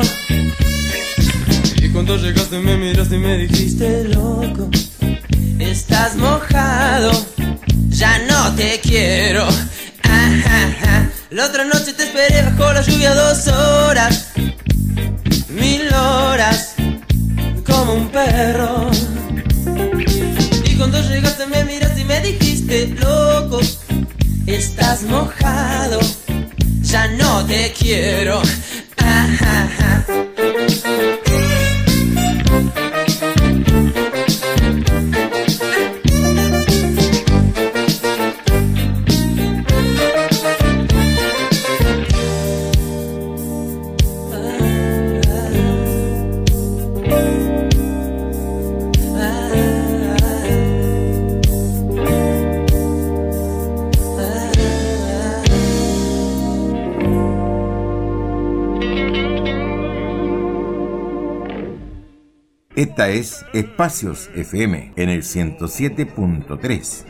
Y cuando llegaste me miraste y me dijiste, loco, estás mojado, ya no te quiero. Ajá. La otra noche te esperé bajo la lluvia dos horas, mil horas, como un perro. Y cuando llegaste me miraste y me dijiste, loco, estás mojado, ya no te quiero. Ajá. Esta es Espacios F M en el ciento siete punto tres.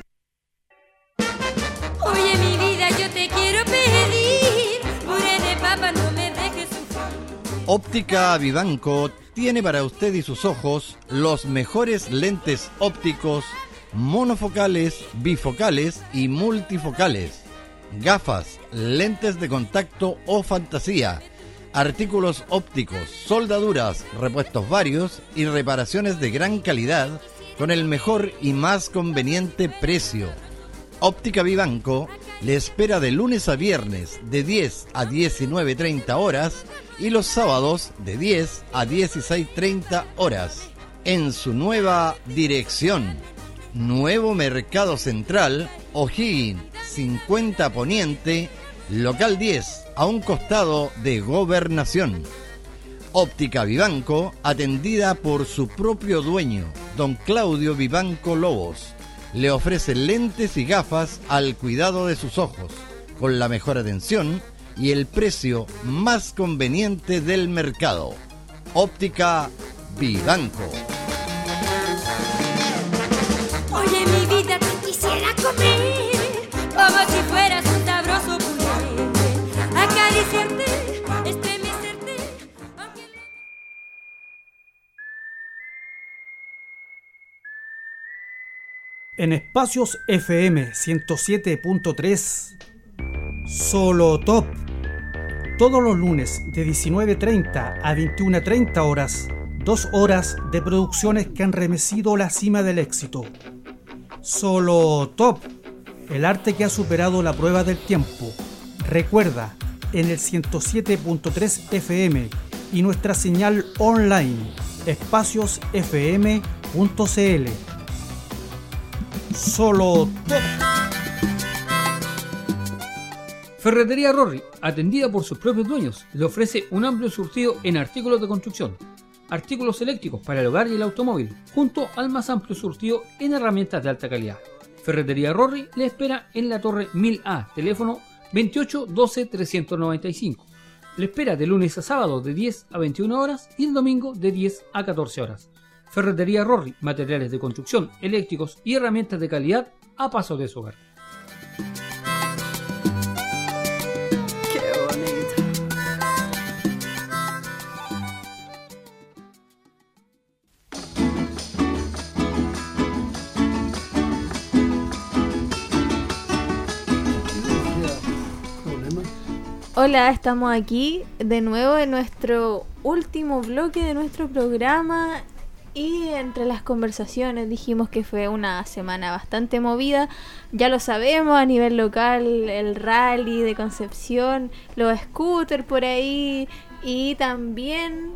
Oye mi vida, yo te quiero pedir, puré de papa, no me dejes sufrir. Óptica Vivanco tiene para usted y sus ojos los mejores lentes ópticos monofocales, bifocales y multifocales, gafas, lentes de contacto o fantasía, artículos ópticos, soldaduras, repuestos varios y reparaciones de gran calidad con el mejor y más conveniente precio. Óptica Vivanco le espera de lunes a viernes de diez a diecinueve treinta horas y los sábados de diez a dieciséis treinta horas en su nueva dirección. Nuevo Mercado Central, O'Higgins cincuenta Poniente, local diez, a un costado de Gobernación. Óptica Vivanco, atendida por su propio dueño, don Claudio Vivanco Lobos. Le ofrece lentes y gafas al cuidado de sus ojos, con la mejor atención y el precio más conveniente del mercado. Óptica Vivanco. Oye mi vida, te quisiera comer, como si fueras un sabroso puré, acariciarte, estremecerte. En Espacios F M ciento siete punto tres, Solo Top. Todos los lunes de diecinueve treinta a veintiuna treinta horas, dos horas de producciones que han remecido la cima del éxito. Solo Top, el arte que ha superado la prueba del tiempo. Recuerda, en el ciento siete punto tres F M y nuestra señal online, espacios f m punto c l. Solo Top. Ferretería Rory, atendida por sus propios dueños, le ofrece un amplio surtido en artículos de construcción, artículos eléctricos para el hogar y el automóvil, junto al más amplio surtido en herramientas de alta calidad. Ferretería Rory le espera en la Torre mil A, teléfono veintiocho doce trescientos noventa y cinco. Le espera de lunes a sábado de diez a veintiuna horas y el domingo de diez a catorce horas. Ferretería Rory, materiales de construcción, eléctricos y herramientas de calidad a paso de su hogar. Hola, estamos aquí de nuevo en nuestro último bloque de nuestro programa y entre las conversaciones dijimos que fue una semana bastante movida. Ya lo sabemos, a nivel local, el rally de Concepción, los scooters por ahí y también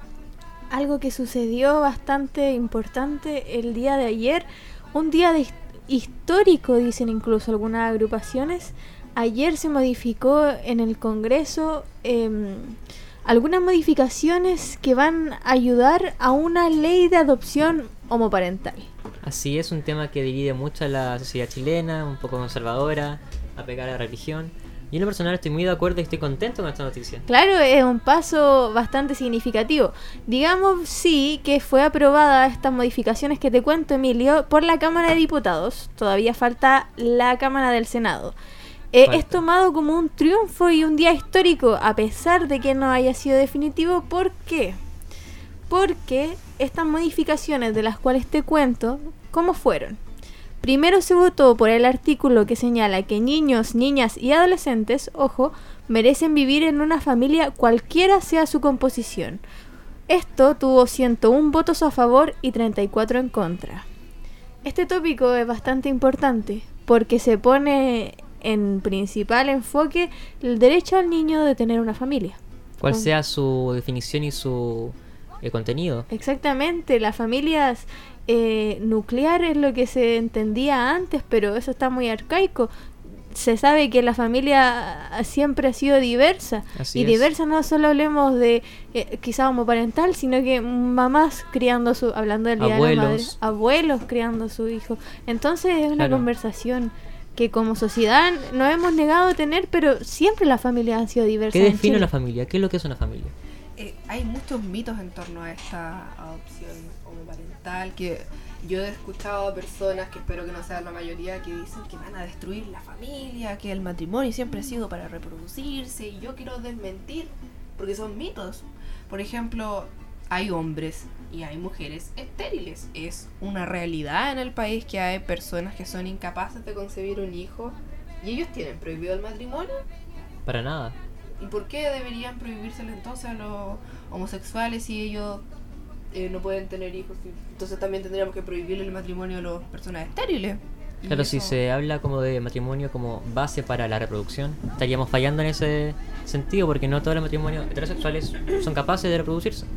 algo que sucedió bastante importante el día de ayer, un día de histórico, dicen incluso algunas agrupaciones. Ayer se modificó en el Congreso eh, algunas modificaciones que van a ayudar a una ley de adopción homoparental. Así es, un tema que divide mucho a la sociedad chilena, un poco conservadora, apegada a la religión. Yo en lo personal estoy muy de acuerdo y estoy contento con esta noticia. Claro, es un paso bastante significativo. Digamos, sí, que fue aprobada estas modificaciones que te cuento, Emilio, por la Cámara de Diputados. Todavía falta la Cámara del Senado. Eh, es tomado como un triunfo y un día histórico, a pesar de que no haya sido definitivo. ¿Por qué? Porque estas modificaciones de las cuales te cuento, ¿cómo fueron? Primero se votó por el artículo que señala que niños, niñas y adolescentes, ojo, merecen vivir en una familia cualquiera sea su composición. Esto tuvo ciento uno votos a favor y treinta y cuatro en contra. Este tópico es bastante importante porque se pone en principal enfoque el derecho al niño de tener una familia. Cuál sea su definición y su eh, contenido. Exactamente, las familias eh, nucleares es lo que se entendía antes, pero eso está muy arcaico. Se sabe que la familia siempre ha sido diversa. Así y es. Diversa no solo hablemos de eh, quizá homoparental, sino que mamás criando a su, hablando del día de la madre, abuelos criando a su hijo. Entonces es una Claro. conversación que como sociedad nos hemos negado a tener, pero siempre las familias han sido diversas. ¿Qué en define Chile. una familia? ¿Qué es lo que es una familia? Eh, hay muchos mitos en torno a esta adopción homoparental que yo he escuchado a personas, que espero que no sean la mayoría, que dicen que van a destruir la familia, que el matrimonio siempre ha sido para reproducirse, y yo quiero desmentir porque son mitos. Por ejemplo, hay hombres y hay mujeres estériles. Es una realidad en el país que hay personas que son incapaces de concebir un hijo y ellos tienen prohibido el matrimonio. Para nada. ¿Y por qué deberían prohibírselo entonces a los homosexuales si ellos eh, no pueden tener hijos? Entonces también tendríamos que prohibirle el matrimonio a las personas estériles. Y Claro, eso- si se habla como de matrimonio como base para la reproducción, estaríamos fallando en ese sentido, porque no todos los matrimonios heterosexuales son capaces de reproducirse.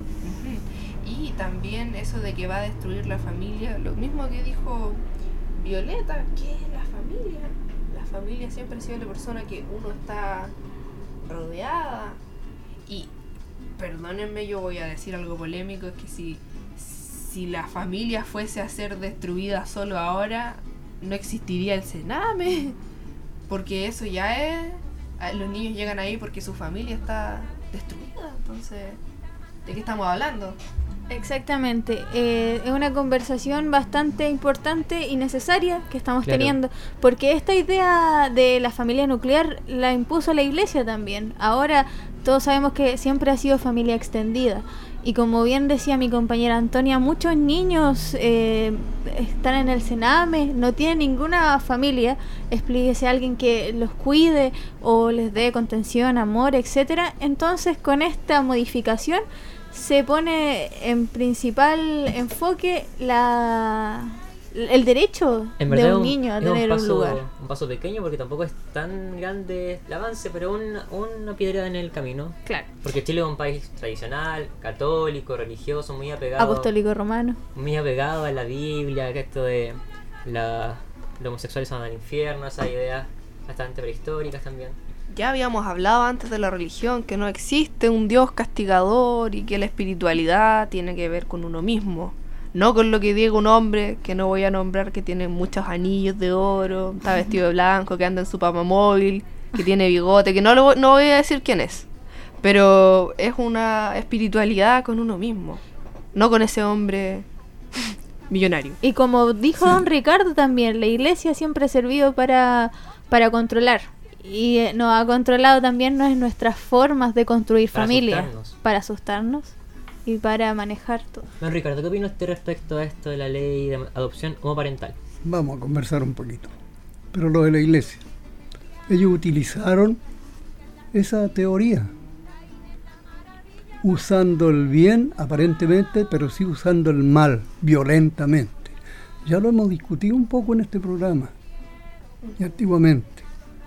Y también eso de que va a destruir la familia, lo mismo que dijo Violeta, ¿qué es la familia? La familia siempre ha sido la persona que uno está rodeada. Y perdónenme, yo voy a decir algo polémico, es que si, si la familia fuese a ser destruida solo ahora, no existiría el Sename, porque eso ya es, los niños llegan ahí porque su familia está destruida. Entonces, ¿de qué estamos hablando? Exactamente, eh, es una conversación bastante importante y necesaria que estamos Claro. teniendo, porque esta idea de la familia nuclear la impuso la iglesia también. Ahora todos sabemos que siempre ha sido familia extendida, y como bien decía mi compañera Antonia, muchos niños eh, están en el Sename, no tienen ninguna familia, explíquese a alguien que los cuide o les dé contención, amor, etcétera. Entonces con esta modificación se pone en principal enfoque la el derecho En de verdad un es niño a es tener un paso, lugar. un paso pequeño, porque tampoco es tan grande el avance, pero una, una piedra en el camino. Claro. Porque Chile es un país tradicional, católico, religioso, muy apegado, Apostólico romano. muy apegado a la Biblia, que esto de la, los homosexuales van al infierno, esas ideas bastante prehistóricas también. Ya habíamos hablado antes de la religión, que no existe un Dios castigador y que la espiritualidad tiene que ver con uno mismo, no con lo que diga un hombre que no voy a nombrar, que tiene muchos anillos de oro, está vestido de blanco, que anda en su papamóvil, que tiene bigote, que no, lo, no voy a decir quién es, pero es una espiritualidad con uno mismo, no con ese hombre millonario. Y como dijo don Ricardo también, la iglesia siempre ha servido para, para controlar. Y eh, nos ha controlado también no es nuestras formas de construir Para familia, asustarnos. para asustarnos y para manejar todo. Don Ricardo, ¿qué opina usted respecto a esto de la ley de adopción homoparental? Vamos a conversar un poquito. Pero lo de la iglesia. Ellos utilizaron esa teoría, usando el bien aparentemente, pero sí usando el mal violentamente. Ya lo hemos discutido un poco en este programa y antiguamente.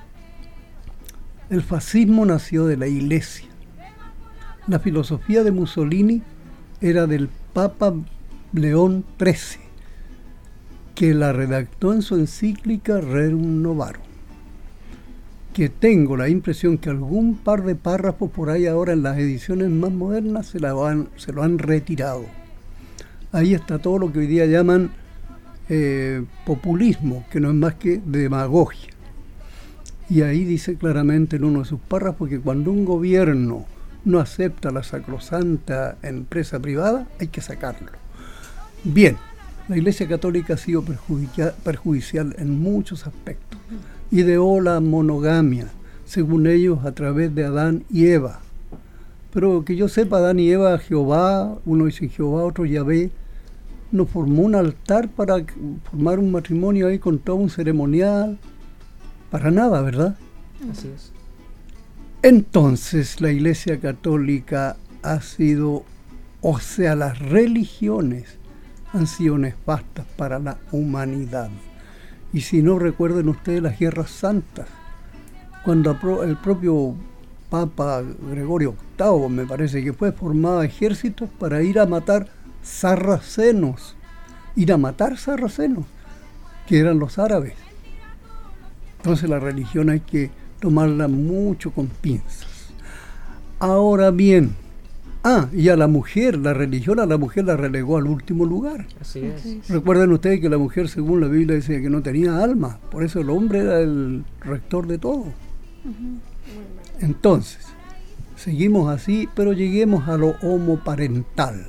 El fascismo nació de la Iglesia. La filosofía de Mussolini era del Papa León trece, que la redactó en su encíclica Rerum Novarum, que tengo la impresión que algún par de párrafos por ahí ahora en las ediciones más modernas se, la van, se lo han retirado. Ahí está todo lo que hoy día llaman eh, populismo, que no es más que demagogia. Y ahí dice claramente en uno de sus párrafos que cuando un gobierno no acepta la sacrosanta empresa privada, hay que sacarlo. Bien, la Iglesia Católica ha sido perjudicia- perjudicial en muchos aspectos. Ideó la monogamia, según ellos, a través de Adán y Eva. Pero que yo sepa, Adán y Eva, Jehová, uno dice Jehová, otro Yahvé, nos formó un altar para formar un matrimonio ahí con todo un ceremonial. Para nada, ¿verdad? Así es. Entonces la Iglesia Católica ha sido, o sea, las religiones han sido nefastas para la humanidad. Y si no, recuerden ustedes las guerras santas, cuando el propio Papa Gregorio octavo, me parece que fue, formaba ejércitos para ir a matar sarracenos, ir a matar sarracenos, que eran los árabes. Entonces la religión hay que tomarla mucho con pinzas. Ahora bien, ah, y a la mujer, la religión a la mujer la relegó al último lugar. Así es. Recuerden ustedes que la mujer, según la Biblia, decía que no tenía alma, por eso el hombre era el rector de todo. Entonces, seguimos así, pero lleguemos a lo homoparental.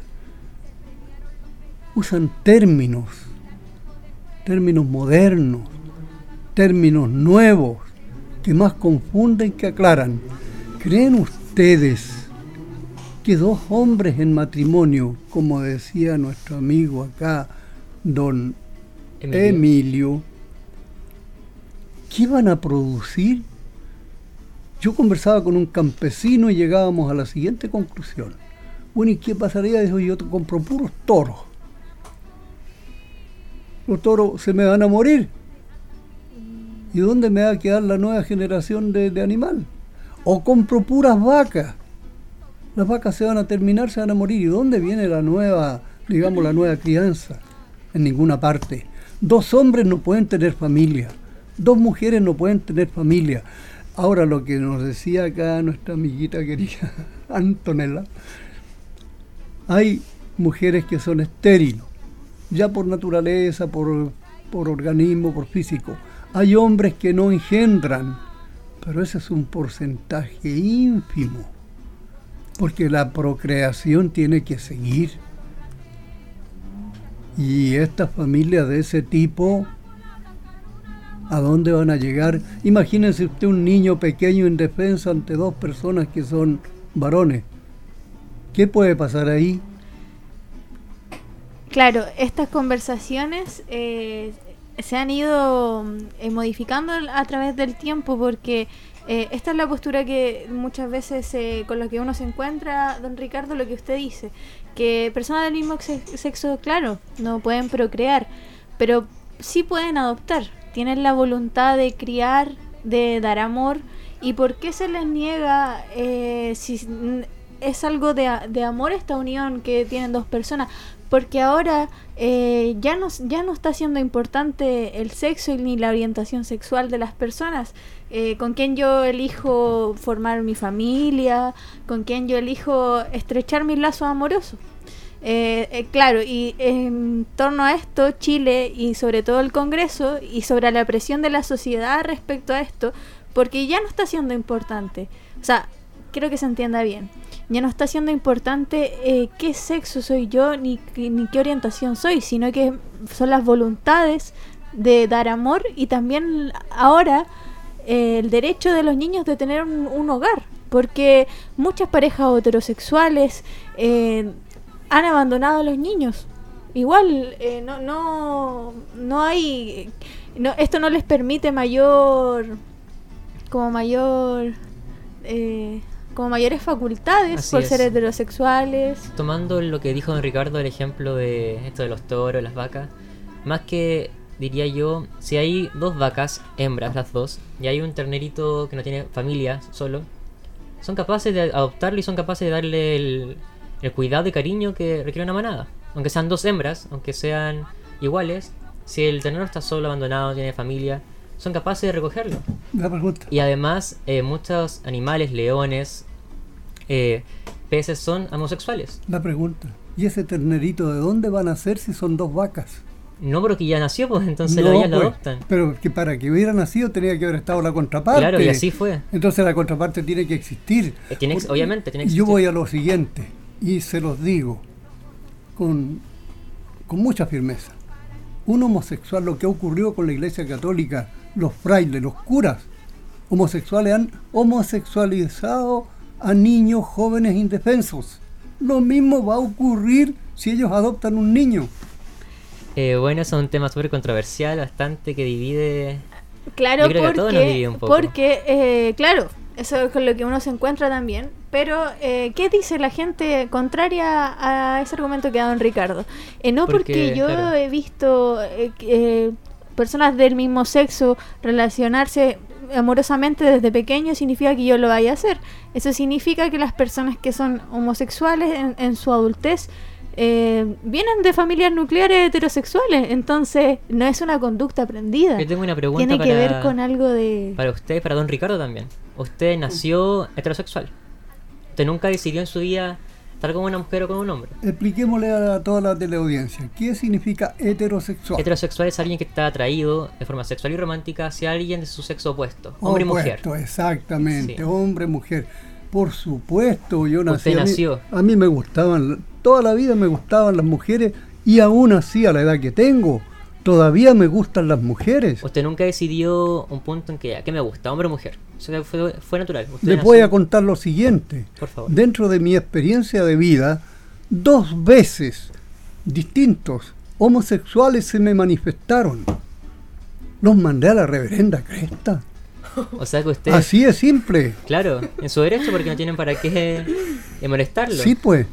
Usan términos, términos modernos, términos nuevos, que más confunden que aclaran. ¿Creen ustedes que dos hombres en matrimonio, como decía nuestro amigo acá, don Emilio, Emilio ¿qué van a producir? Yo conversaba con un campesino y llegábamos a la siguiente conclusión. Bueno, ¿y qué pasaría? Dijo, yo te compro puros toros. Los toros se me van a morir. ¿Y dónde me va a quedar la nueva generación de, de animal? O compro puras vacas. Las vacas se van a terminar, se van a morir. ¿Y dónde viene la nueva, digamos, la nueva crianza? En ninguna parte. Dos hombres no pueden tener familia. Dos mujeres no pueden tener familia. Ahora, lo que nos decía acá nuestra amiguita querida Antonella, hay mujeres que son estériles, ya por naturaleza, por, por organismo, por físico. Hay hombres que no engendran, pero ese es un porcentaje ínfimo, porque la procreación tiene que seguir. Y estas familias de ese tipo, ¿a dónde van a llegar? Imagínense usted un niño pequeño indefenso ante dos personas que son varones. ¿Qué puede pasar ahí? Claro, estas conversaciones eh, se han ido eh, modificando a través del tiempo, porque eh, esta es la postura que muchas veces eh, con la que uno se encuentra, don Ricardo, lo que usted dice, que personas del mismo sexo, claro, no pueden procrear, pero sí pueden adoptar, tienen la voluntad de criar, de dar amor. ¿Y por qué se les niega eh, si es algo de, de amor esta unión que tienen dos personas? Porque ahora eh, ya, no, ya no está siendo importante el sexo ni la orientación sexual de las personas. Eh, con quién yo elijo formar mi familia, con quién yo elijo estrechar mis lazos amorosos. Eh, eh, claro, y en torno a esto, Chile y sobre todo el Congreso y sobre la presión de la sociedad respecto a esto, porque ya no está siendo importante. O sea, quiero que se entienda bien. Ya no está siendo importante eh, qué sexo soy yo ni, ni qué orientación soy, sino que son las voluntades de dar amor y también ahora eh, el derecho de los niños de tener un, un hogar, porque muchas parejas heterosexuales eh, han abandonado a los niños. Igual eh, no no no hay no, esto no les permite mayor como mayor eh, como mayores facultades Así por es. ser heterosexuales. Tomando lo que dijo don Ricardo, el ejemplo de esto de los toros, las vacas, más que, diría yo, si hay dos vacas, hembras las dos, y hay un ternerito que no tiene familia solo, son capaces de adoptarlo y son capaces de darle el, el cuidado y cariño que requiere una manada. Aunque sean dos hembras, aunque sean iguales, si el ternero está solo, abandonado, no tiene familia, son capaces de recogerlo. La pregunta. Y además, eh, muchos animales, leones, eh, peces son homosexuales. La pregunta. ¿Y ese ternerito de dónde van a ser si son dos vacas? No, porque ya nació, pues entonces No, ellas lo pues, adoptan. Pero que para que hubiera nacido tenía que haber estado la contraparte. Claro, y así fue. Entonces la contraparte tiene que existir. Eh, tiene que- obviamente, tiene que Yo existir. voy a lo siguiente, y se los digo con, con mucha firmeza. Un homosexual, lo que ocurrió con la Iglesia Católica, los frailes, los curas homosexuales han homosexualizado a niños jóvenes indefensos. Lo mismo va a ocurrir si ellos adoptan un niño. Eh, bueno, eso es un tema súper controversial, bastante que divide. Claro, Yo creo que a todos nos divide porque, un poco. porque eh, claro, eso es con lo que uno se encuentra también. Pero, eh, ¿qué dice la gente contraria a ese argumento que ha dado don Ricardo? Eh, no porque, Porque, yo claro. he visto eh, que, eh, personas del mismo sexo relacionarse amorosamente desde pequeño significa que yo lo vaya a hacer. Eso significa que las personas que son homosexuales en, en su adultez eh, vienen de familias nucleares heterosexuales, entonces no es una conducta aprendida. Yo tengo una pregunta Tiene para, que ver con algo de... para usted, para don Ricardo también. Usted nació heterosexual. Usted nunca decidió en su vida estar con una mujer o con un hombre. Expliquémosle a toda la teleaudiencia, ¿qué significa heterosexual? Heterosexual es alguien que está atraído de forma sexual y romántica hacia alguien de su sexo opuesto, hombre y mujer. Opuesto, exactamente, Sí. hombre, mujer. Por supuesto, yo nací. Usted a mí- nació. A mí me gustaban, toda la vida me gustaban las mujeres y aún así a la edad que tengo, todavía me gustan las mujeres. Usted nunca decidió un punto en que, ¿a qué me gusta, hombre o mujer? Eso fue, fue natural. Usted Les nació- voy a contar lo siguiente. Por favor. Dentro de mi experiencia de vida, dos veces distintos homosexuales se me manifestaron. Los mandé a la reverenda cresta. O sea que usted... Así es simple. Claro, en su derecho porque no tienen para qué eh, molestarlo. Sí, pues.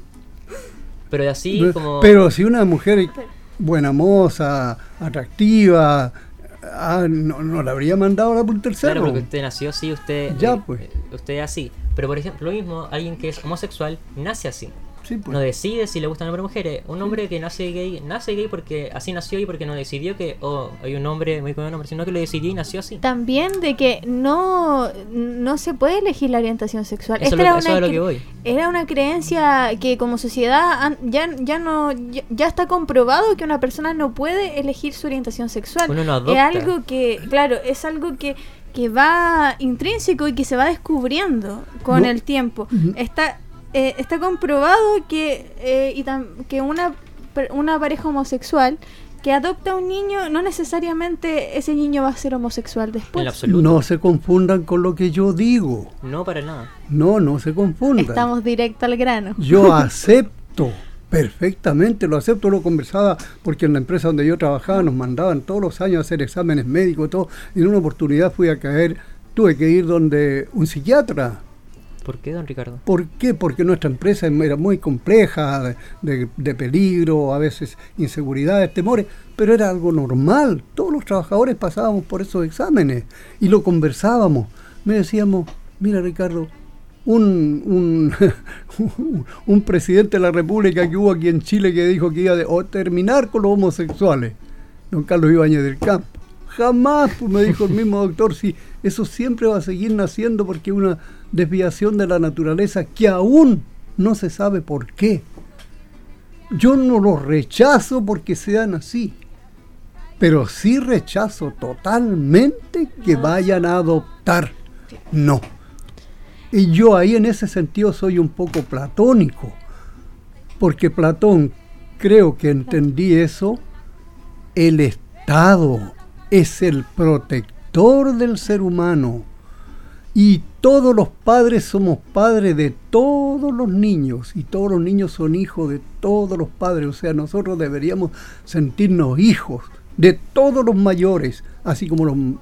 Pero de así como... Pero si una mujer buena moza, atractiva, ah, no, no la habría mandado a la punta del cerro. Claro, porque usted nació así, usted... Ya, eh, pues. eh, Usted es así. Pero por ejemplo, lo mismo, alguien que es homosexual nace así. Sí, pues. No decide si le gustan hombres o mujeres. Un hombre que nace gay, nace gay porque así nació y porque no decidió que, oh, hay un hombre, muy con un hombre, sino que lo decidió y nació así. También de que no, no se puede elegir la orientación sexual. Eso Esta es lo- era, eso una es a lo cre- que voy. era una creencia que como sociedad an- ya, ya no ya, ya está comprobado que una persona no puede elegir su orientación sexual. Uno no es adopta. algo que, claro, es algo que, que va intrínseco y que se va descubriendo con No. el tiempo. Ujú. Está eh, está comprobado que eh, y tam- que una per- una pareja homosexual que adopta a un niño, no necesariamente ese niño va a ser homosexual después. En absoluto. No se confundan con lo que yo digo. No, para nada. No, no se confundan. Estamos directo al grano. Yo acepto, perfectamente lo acepto, lo conversaba porque en la empresa donde yo trabajaba nos mandaban todos los años a hacer exámenes médicos y todo. En una oportunidad fui a caer, tuve que ir donde un psiquiatra. ¿Por qué, don Ricardo? ¿Por qué? Porque nuestra empresa era muy compleja, de, de- de peligro, a veces inseguridades, temores, pero era algo normal. Todos los trabajadores pasábamos por esos exámenes y lo conversábamos. Me decíamos, mira Ricardo, un, un, un presidente de la República que hubo aquí en Chile que dijo que iba de, o terminar con los homosexuales, don Carlos Ibáñez del Campo. Jamás, pues, me dijo el mismo doctor, sí, eso siempre va a seguir naciendo porque es una desviación de la naturaleza que aún no se sabe por qué. Yo no los rechazo porque sean así, pero sí rechazo totalmente que vayan a adoptar. No. Y yo ahí en ese sentido soy un poco platónico, porque Platón, creo que entendí eso, el Estado es el protector del ser humano y todos los padres somos padres de todos los niños y todos los niños son hijos de todos los padres, o sea, nosotros deberíamos sentirnos hijos de todos los mayores, así como los,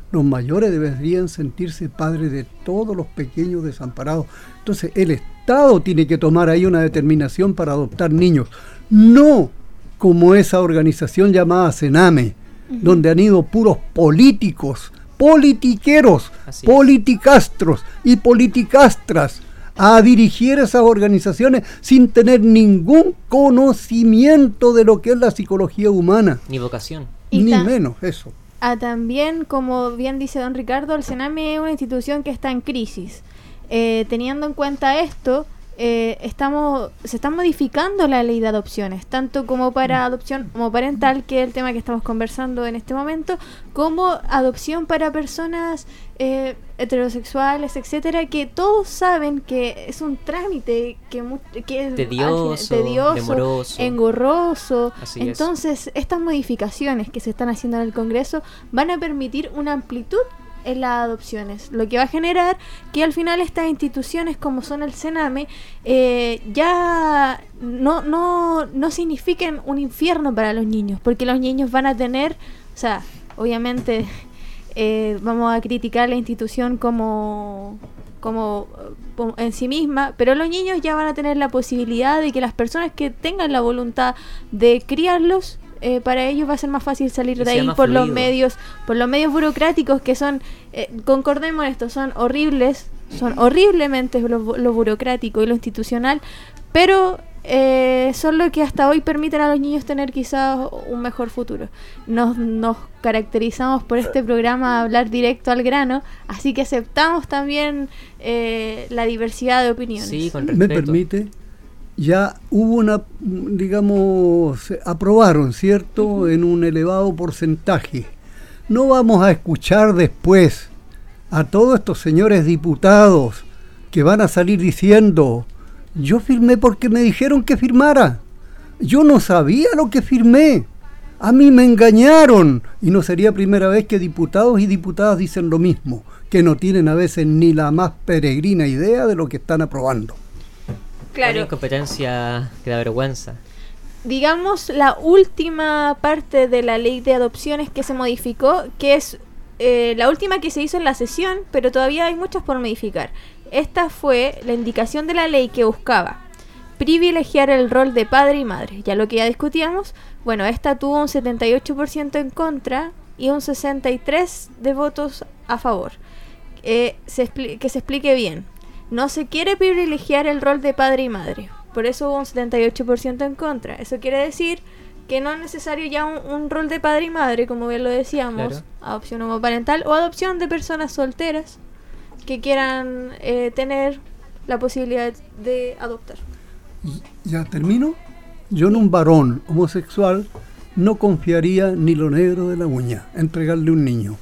Los mayores deberían sentirse padres de todos los pequeños desamparados. Entonces el Estado tiene que tomar ahí una determinación para adoptar niños. No como esa organización llamada Sename, uh-huh. donde han ido puros políticos, politiqueros, politicastros y politicastras a dirigir esas organizaciones sin tener ningún conocimiento de lo que es la psicología humana. Ni vocación. Ni menos eso. Ah, también, como bien dice don Ricardo, el Sename es una institución que está en crisis. Eh, teniendo en cuenta esto, eh, estamos se está modificando la ley de adopciones, tanto como para adopción homoparental, que es el tema que estamos conversando en este momento, como adopción para personas eh, heterosexuales, etcétera, que todos saben que es un trámite que, mu- que es tedioso, tedioso demoroso, engorroso. Así Entonces, es. estas modificaciones que se están haciendo en el Congreso van a permitir una amplitud en las adopciones, lo que va a generar que al final estas instituciones como son el Sename eh, ya no, no, no signifiquen un infierno para los niños, porque los niños van a tener, o sea, obviamente eh, vamos a criticar la institución como, como, como en sí misma, pero los niños ya van a tener la posibilidad de que las personas que tengan la voluntad de criarlos, Eh, para ellos va a ser más fácil salir de ahí por fluido. los medios por los medios burocráticos que son, eh, concordemos en esto, son horribles, son horriblemente lo, lo burocrático y lo institucional, pero eh, son lo que hasta hoy permiten a los niños tener quizás un mejor futuro. Nos, nos caracterizamos por este programa a hablar directo al grano, así que aceptamos también eh, la diversidad de opiniones. Sí, con ¿Me permite? Ya hubo una, digamos, aprobaron, ¿cierto?, uh-huh. en un elevado porcentaje. No vamos a escuchar después a todos estos señores diputados que van a salir diciendo, yo firmé porque me dijeron que firmara, yo no sabía lo que firmé, a mí me engañaron. Y no sería primera vez que diputados y diputadas dicen lo mismo, que no tienen a veces ni la más peregrina idea de lo que están aprobando. Claro. Una incompetencia que da vergüenza. Digamos, la última parte de la ley de adopciones que se modificó, que es eh, la última que se hizo en la sesión, pero todavía hay muchas por modificar. Esta fue la indicación de la ley que buscaba privilegiar el rol de padre y madre. Ya lo que ya discutíamos, bueno, esta tuvo un setenta y ocho por ciento en contra y un sesenta y tres por ciento de votos a favor. Eh, se expli- que se explique bien. No se quiere privilegiar el rol de padre y madre. Por eso hubo un setenta y ocho por ciento en contra. Eso quiere decir que no es necesario ya un, un rol de padre y madre, como bien lo decíamos, claro. Adopción homoparental o adopción de personas solteras que quieran eh, tener la posibilidad de adoptar. Ya termino. Yo en un varón homosexual no confiaría ni lo negro de la uña, entregarle un niño.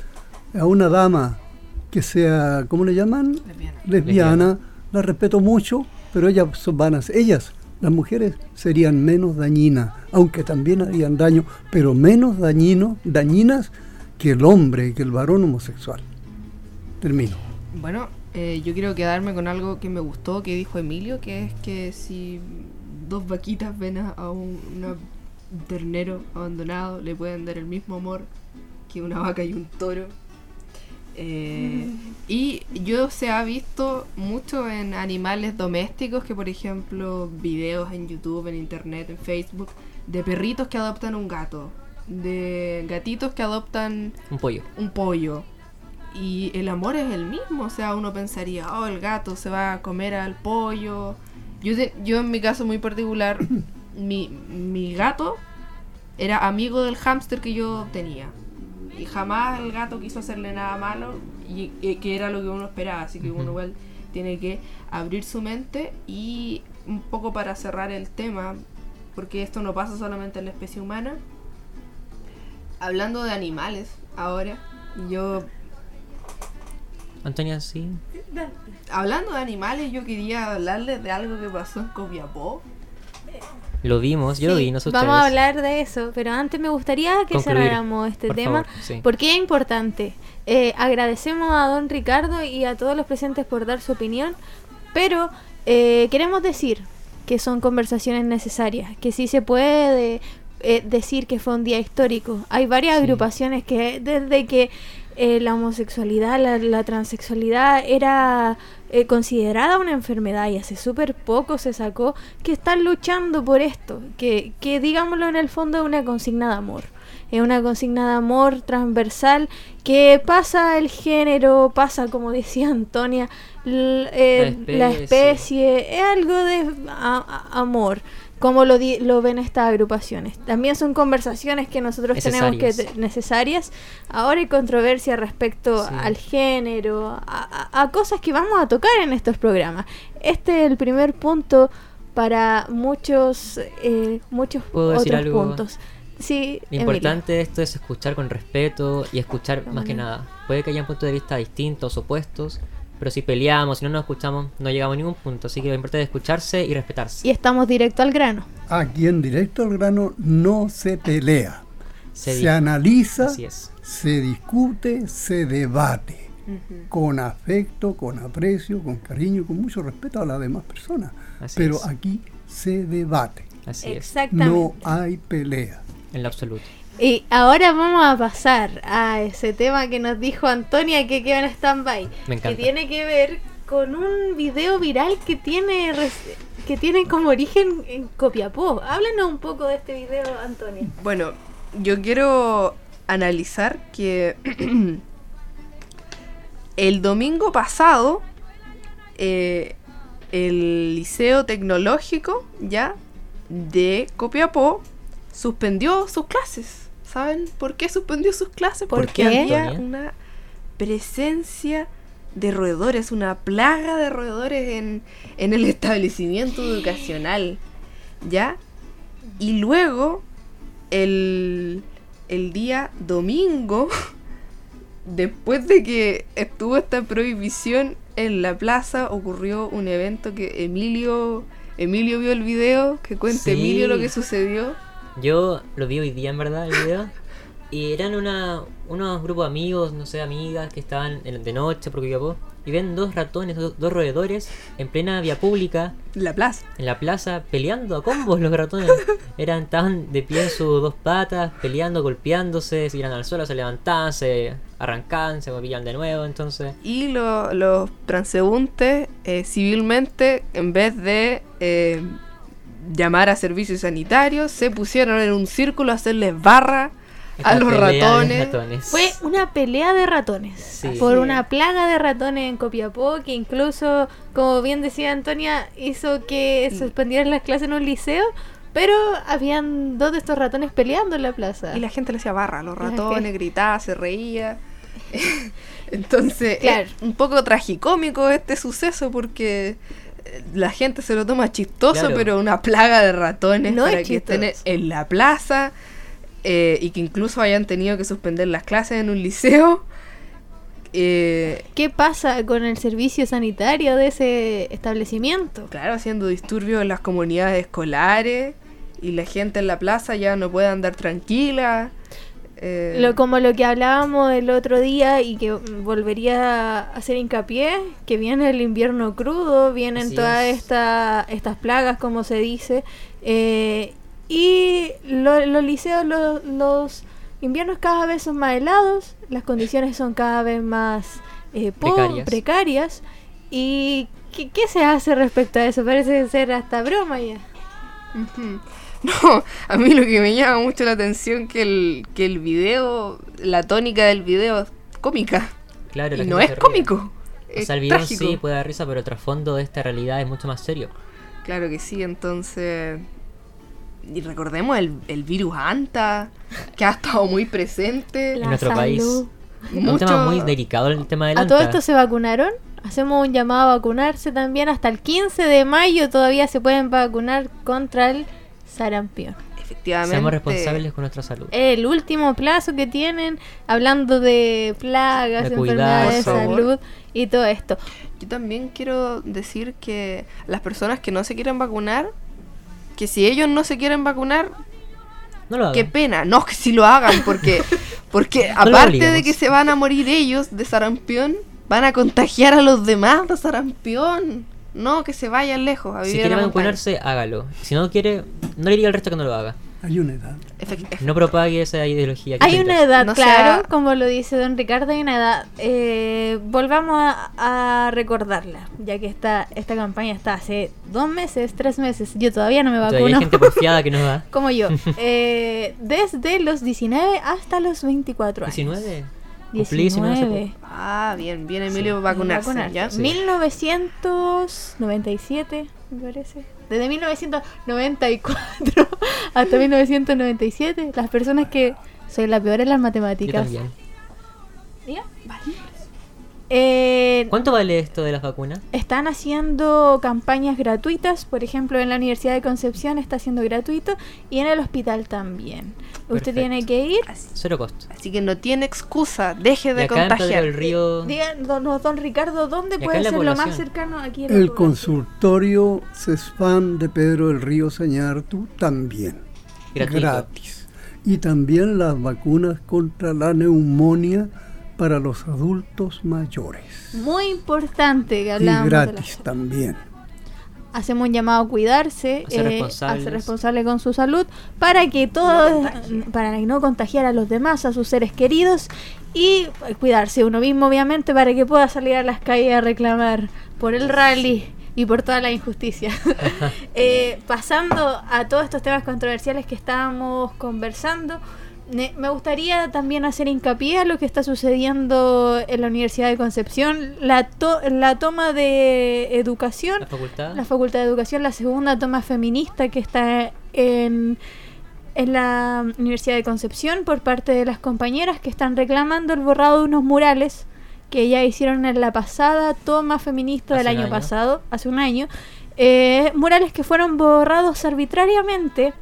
A una dama que sea, ¿cómo le llaman? Lesbiana. Lesbiana, la respeto mucho, pero ellas son vanas. Ellas, las mujeres, serían menos dañinas, aunque también harían daño, pero menos dañino, dañinas que el hombre, que el varón homosexual. Termino. Bueno, eh, yo quiero quedarme con algo que me gustó, que dijo Emilio, que es que si dos vaquitas ven a, a un una ternero abandonado, le pueden dar el mismo amor que una vaca y un toro. Eh, y yo se ha visto mucho en animales domésticos, que por ejemplo videos en YouTube, en internet, en Facebook, de perritos que adoptan un gato, de gatitos que adoptan un pollo, un pollo y el amor es el mismo. O sea, uno pensaría, oh, el gato se va a comer al pollo. Yo, te, yo en mi caso muy particular, mi, mi gato era amigo del hámster que yo tenía. Y jamás el gato quiso hacerle nada malo, y, y que era lo que uno esperaba. Así que uh-huh. uno igual tiene que abrir su mente. Y un poco para cerrar el tema, porque esto no pasa solamente en la especie humana, hablando de animales ahora, yo... Antonia, sí. Hablando de animales, yo quería hablarles de algo que pasó en Copiapó. Lo vimos, yo sí, lo vi, no sé vamos ustedes. a hablar de eso, pero antes me gustaría que Concluir, cerráramos este por tema, favor, sí. porque es importante. Eh, agradecemos a don Ricardo y a todos los presentes por dar su opinión, pero eh, queremos decir que son conversaciones necesarias, que sí se puede eh, decir que fue un día histórico. Hay varias sí. agrupaciones que desde que eh, la homosexualidad, la, la transexualidad era eh, considerada una enfermedad, y hace súper poco se sacó que están luchando por esto, que, que digámoslo en el fondo es una consigna de amor. Es una consigna de amor transversal que pasa el género, pasa, como decía Antonia, l- eh, La la, especie. especie, es algo de a- a- amor, como lo, di- lo ven estas agrupaciones. También son conversaciones que nosotros tenemos que Necesarias. te- necesarias. Ahora hay controversia respecto Sí. al género, a, a- a cosas que vamos a tocar en estos programas. Este es el primer punto para muchos, eh, muchos ¿Puedo decir otros algo? puntos. Sí, Lo Emilio. importante de esto es escuchar con respeto y escuchar más que nada. Puede que haya puntos de vista distintos, opuestos, pero si peleamos, si no nos escuchamos, no llegamos a ningún punto. Así que lo importante es escucharse y respetarse. Y estamos directo al grano. Aquí en Directo al Grano no se pelea, Se se, di- analiza, Así es. se discute, se debate, con afecto, con aprecio, con cariño, con mucho respeto a las demás personas. Así Pero es. aquí se debate, Así es. Exactamente. no hay pelea. En lo absoluto. Y ahora vamos a pasar a ese tema que nos dijo Antonia, que queda en stand-by, Me encanta. que tiene que ver con un video viral que tiene res- que tiene como origen en Copiapó. Háblanos un poco de este video, Antonia. Bueno, yo quiero analizar que el domingo pasado eh, el Liceo Tecnológico ya de Copiapó suspendió sus clases. ¿Saben por qué suspendió sus clases? ¿Por Porque qué? había Antonia. una presencia de roedores, una plaga de roedores en, en el establecimiento educacional, ¿ya? Y luego, el, el día domingo, después de que estuvo esta prohibición en la plaza, ocurrió un evento que Emilio, Emilio vio el video, que cuente Sí. Emilio lo que sucedió. Yo lo vi hoy día, en verdad, el video. Y eran una, unos grupos de amigos, no sé, amigas, que estaban en- de noche por Copiapó. Y ven dos ratones, dos, dos roedores, en plena vía pública, En la plaza. en la plaza, peleando a combos los ratones. Eran, estaban de pie en sus dos patas, peleando, golpeándose, se iban al suelo, se levantaban, se arrancaban, se movían de nuevo, entonces... Y lo- los transeúntes, eh, civilmente, en vez de eh, llamar a servicios sanitarios, se pusieron en un círculo a hacerles barra a esta los pelea de ratones. ratones. Fue una pelea de ratones, Sí. por Sí. una plaga de ratones en Copiapó, que incluso, como bien decía Antonia, hizo que suspendieran las clases en un liceo, pero habían dos de estos ratones peleando en la plaza. Y la gente le hacía barra a los La ratones, gente- gritaba, se reía. Entonces, Claro. es un poco tragicómico este suceso porque eh, la gente se lo toma chistoso, Claro. pero una plaga de ratones No para es que estén chistoso. en la plaza eh, y que incluso hayan tenido que suspender las clases en un liceo. Eh, ¿Qué pasa con el servicio sanitario de ese establecimiento? claro, haciendo disturbios en las comunidades escolares y la gente en la plaza ya no puede andar tranquila. eh, Lo, como lo que hablábamos el otro día y que volvería a hacer hincapié, que viene el invierno crudo, vienen Así todas es. esta, estas plagas, como se dice, eh, y lo- los liceos, lo- los inviernos cada vez son más helados, las condiciones son cada vez más eh, po- Precarias. precarias. ¿Y qué, qué se hace respecto a eso? Parece ser hasta broma ya. Ujú. No, a mí lo que me llama mucho la atención que el que el video, la tónica del video es cómica. Claro, la Y no gente es se ríe. cómico. O Es sea, el video en trágico. sí puede dar risa, pero el trasfondo de esta realidad es mucho más serio. Claro que sí, entonces. Y recordemos el, el virus Anta, que ha estado muy presente. La en nuestro país. salud. Es un Mucho- tema muy delicado el tema del ¿A todo anta. esto se vacunaron? Hacemos un llamado a vacunarse también. Hasta el quince de mayo todavía se pueden vacunar contra el sarampión. Efectivamente. Seamos responsables con nuestra salud. El último plazo que tienen, hablando de plagas, De enfermedades de cuidarse. salud y todo esto. Yo también quiero decir que las personas que no se quieren vacunar, que si ellos no se quieren vacunar, No lo hagan. qué pena. No, que si lo hagan, porque, porque No lo aparte obliguemos. de que se van a morir ellos de sarampión, van a contagiar a los demás de sarampión. No, que se vayan lejos a Si vivir quiere en la montaña. vacunarse, hágalo. Si no quiere, no le diga al resto que no lo haga. Hay una edad. No propague esa ideología. Hay una edad, No claro, sea- como lo dice don Ricardo, hay una edad. Eh, volvamos a, a recordarla, ya que esta, esta campaña está hace dos meses, tres meses. Yo todavía no me Todavía vacuno. hay gente porfiada que no va. Como yo. Eh, desde los diecinueve hasta los veinticuatro años. ¿diecinueve? Cumplí diecinueve hace diecinueve. poco. Ah, bien, bien Emilio Sí. vacunarse, Vacunarse. ¿ya? Sí. mil novecientos noventa y siete, me parece. Desde mil novecientos noventa y cuatro hasta mil novecientos noventa y siete. Las personas que... Soy la peor en las Yo matemáticas. también. ¿Ya? Vale. Eh, ¿Cuánto vale esto de las vacunas? Están haciendo campañas gratuitas, por ejemplo en la Universidad de Concepción está haciendo gratuito y en el hospital también. Usted Perfecto. tiene que ir. Cero costo. Así que no tiene excusa, deje Y de acá en Pedro contagiar. del Río, Diga, don, don- don Ricardo, ¿dónde Y acá puede en la ser lo más población. cercano aquí? en la El población? consultorio CESFAM de Pedro del Río Sañartu también. Gratuito. Gratis. Y también las vacunas contra la neumonía para los adultos mayores. Muy importante que Y hablamos de gratis las- también. Hacemos un llamado a cuidarse, A ser eh, responsables. a ser responsable con su salud, para que todos, para no contagiar a los demás, a sus seres queridos, y eh, cuidarse uno mismo, obviamente, para que pueda salir a las calles a reclamar por el rally y por toda la injusticia. Eh, pasando a todos estos temas controversiales que estábamos conversando, ne- me gustaría también hacer hincapié a lo que está sucediendo en la Universidad de Concepción, la, to- la toma de educación, la facultad. la Facultad de Educación, la segunda toma feminista que está en, en la Universidad de Concepción por parte de las compañeras que están reclamando el borrado de unos murales que ya hicieron en la pasada toma feminista del Hace un año año. pasado, hace un año. Eh, murales que fueron borrados arbitrariamente,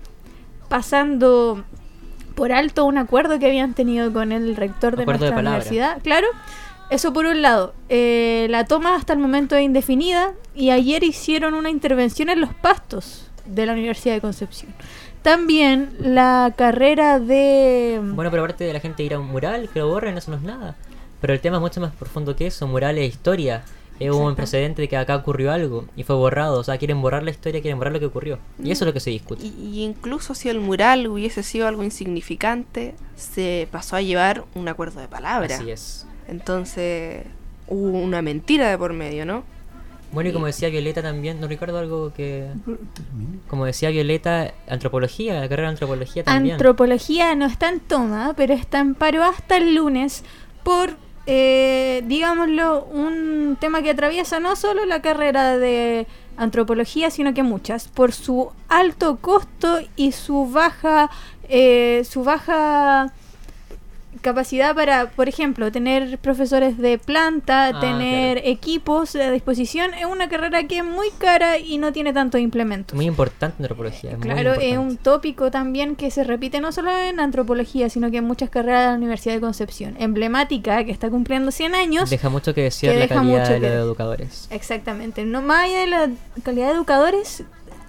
pasando por alto un acuerdo que habían tenido con el rector de Acuerdo de nuestra palabra. universidad. Claro, eso por un lado. Eh, la toma hasta el momento es indefinida y ayer hicieron una intervención en los pastos de la Universidad de Concepción. También la carrera de... Bueno, pero aparte de la gente ir a un mural, que lo borren, eso no es nada. Pero el tema es mucho más profundo que eso. Murales es historia. Eh, hubo un Exacto. precedente de que acá ocurrió algo y fue borrado. O sea, quieren borrar la historia, quieren borrar lo que ocurrió. Y eso es lo que se discute. Y, y incluso si el mural hubiese sido algo insignificante, se pasó a llevar un acuerdo de palabra. Así es. Entonces hubo una mentira de por medio, ¿no? Bueno, y como decía Violeta también, no recuerdo algo que... Como decía Violeta, antropología, la carrera de antropología también. Antropología no está en toma, pero está en paro hasta el lunes por, eh, digámoslo, un tema que atraviesa no solo la carrera de antropología, sino que muchas, por su alto costo y su baja, eh, su baja capacidad para, por ejemplo, tener profesores de planta, Ah, tener equipos a disposición. Es una carrera que es muy cara y no tiene tantos implementos. Muy importante antropología. Es muy Claro, es importante. un tópico también que se repite no solo en antropología, sino que en muchas carreras de la Universidad de Concepción. Emblemática, que está cumpliendo cien años. Deja mucho que decir que la deja calidad mucho de que- los educadores. Exactamente. No más allá de la calidad de educadores,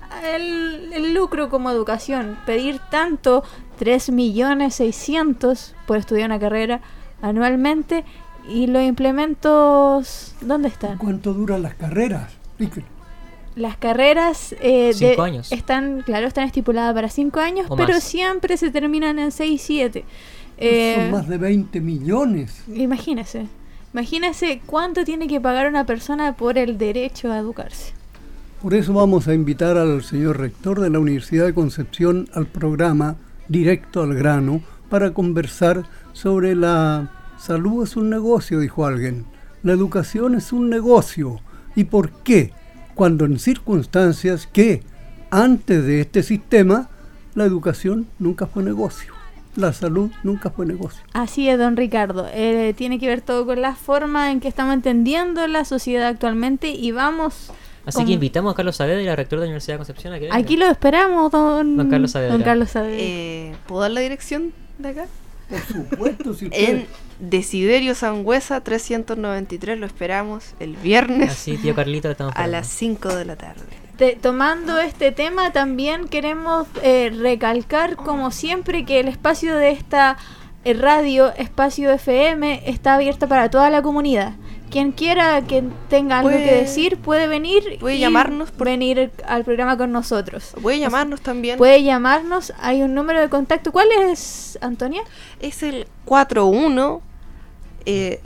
el, el lucro como educación. Pedir tanto, tres millones seiscientos por estudiar una carrera anualmente, y los implementos, ¿dónde están? ¿Cuánto duran las carreras? Explíquelo. Las carreras eh, Cinco de- años. están, claro, están estipuladas para cinco años, O pero más. siempre se terminan en seis, siete. Son Eh, más de veinte millones. imagínese, imagínese cuánto tiene que pagar una persona por el derecho a educarse. Por eso vamos a invitar al señor rector de la Universidad de Concepción al programa Directo al Grano para conversar sobre la salud es un negocio, dijo alguien. La educación es un negocio. ¿Y por qué? Cuando en circunstancias que antes de este sistema la educación nunca fue negocio. La salud nunca fue negocio. Así es, don Ricardo. Eh, tiene que ver todo con la forma en que estamos entendiendo la sociedad actualmente y vamos... Así con- que invitamos a Carlos Saavedra, rector de la Universidad de Concepción, a que venga. Aquí lo esperamos, don, Don Carlos Saavedra. don Carlos Saavedra. Eh, ¿Puedo dar la dirección de acá? Por supuesto, si usted... En Desiderio Sangüesa trescientos noventa y tres lo esperamos el viernes Así, tío Carlito, lo estamos a esperando. las cinco de la tarde. Te- tomando este tema, también queremos eh, recalcar, como siempre, que el espacio de esta eh, radio, espacio F M, está abierto para toda la comunidad. quien quiera que tenga algo Puede- que decir puede venir puede y llamarnos por- venir al programa con nosotros. Puede llamarnos también. Puede llamarnos, hay un número de contacto. ¿Cuál es, Antonia? Es el cuatro uno eh,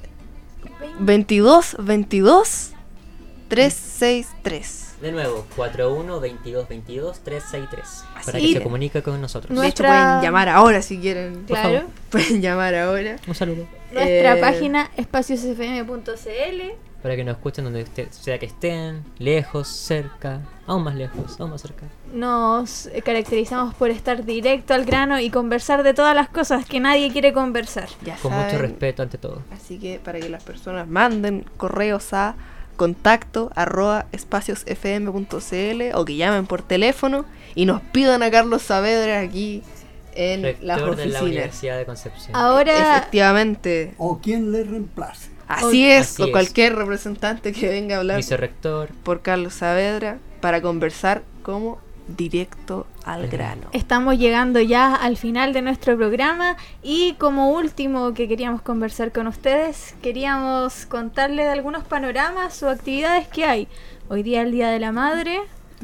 veintidós veintidós trescientos sesenta y tres. De nuevo, cuatro uno veintidós veintidós trescientos sesenta y tres. Para Así que se es. comunique con nosotros. De hecho, pueden llamar ahora si quieren. Por Claro. favor. Pueden llamar ahora. Un saludo. Nuestra Eh, página espacios f m punto c l. Para que nos escuchen donde usted, sea que estén, lejos, cerca, aún más lejos, aún más cerca. Nos eh, caracterizamos por estar directo al grano y conversar de todas las cosas que nadie quiere conversar. Ya Con mucho saben. respeto ante todo. Así que para que las personas manden correos a contacto arroba espaciosfm punto cl o que llamen por teléfono y nos pidan a Carlos Saavedra aquí en las Rector de la oficinas. Universidad de Concepción. Ahora, Efectivamente. O quien le reemplace. Así es, Así o es. cualquier representante que venga a hablar Vicerrector. por Carlos Saavedra para conversar como directo al grano. estamos llegando ya al final de nuestro programa y como último que queríamos conversar con ustedes, queríamos contarles de algunos panoramas o actividades que hay. Hoy día es el Día de la Madre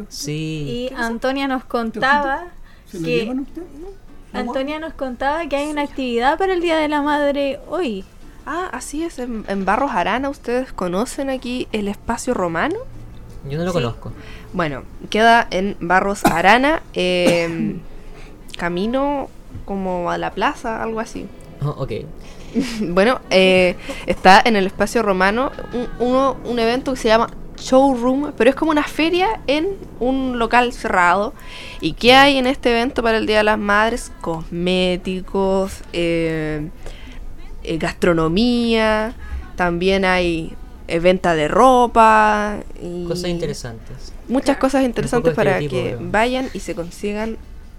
Sí. y Antonia nos contaba ¿Se lo que llevan ustedes? ¿No? Antonia nos contaba que hay una actividad para el Día de la Madre hoy. Ah, así es, en, en Barros Arana, ¿ustedes conocen aquí el espacio romano? Yo no lo Sí. conozco. Bueno, queda en Barros Arana, eh, camino como a la plaza, algo así. Oh, ok. Bueno, eh, está en el espacio romano un, uno- un evento que se llama Showroom, pero es como una feria en un local cerrado. ¿Y qué hay en este evento para el Día de las Madres? Cosméticos, eh, eh, gastronomía, también hay eh, venta de ropa y Cosas interesantes. muchas cosas interesantes Un poco de para estereotipo, que pero- vayan y se consigan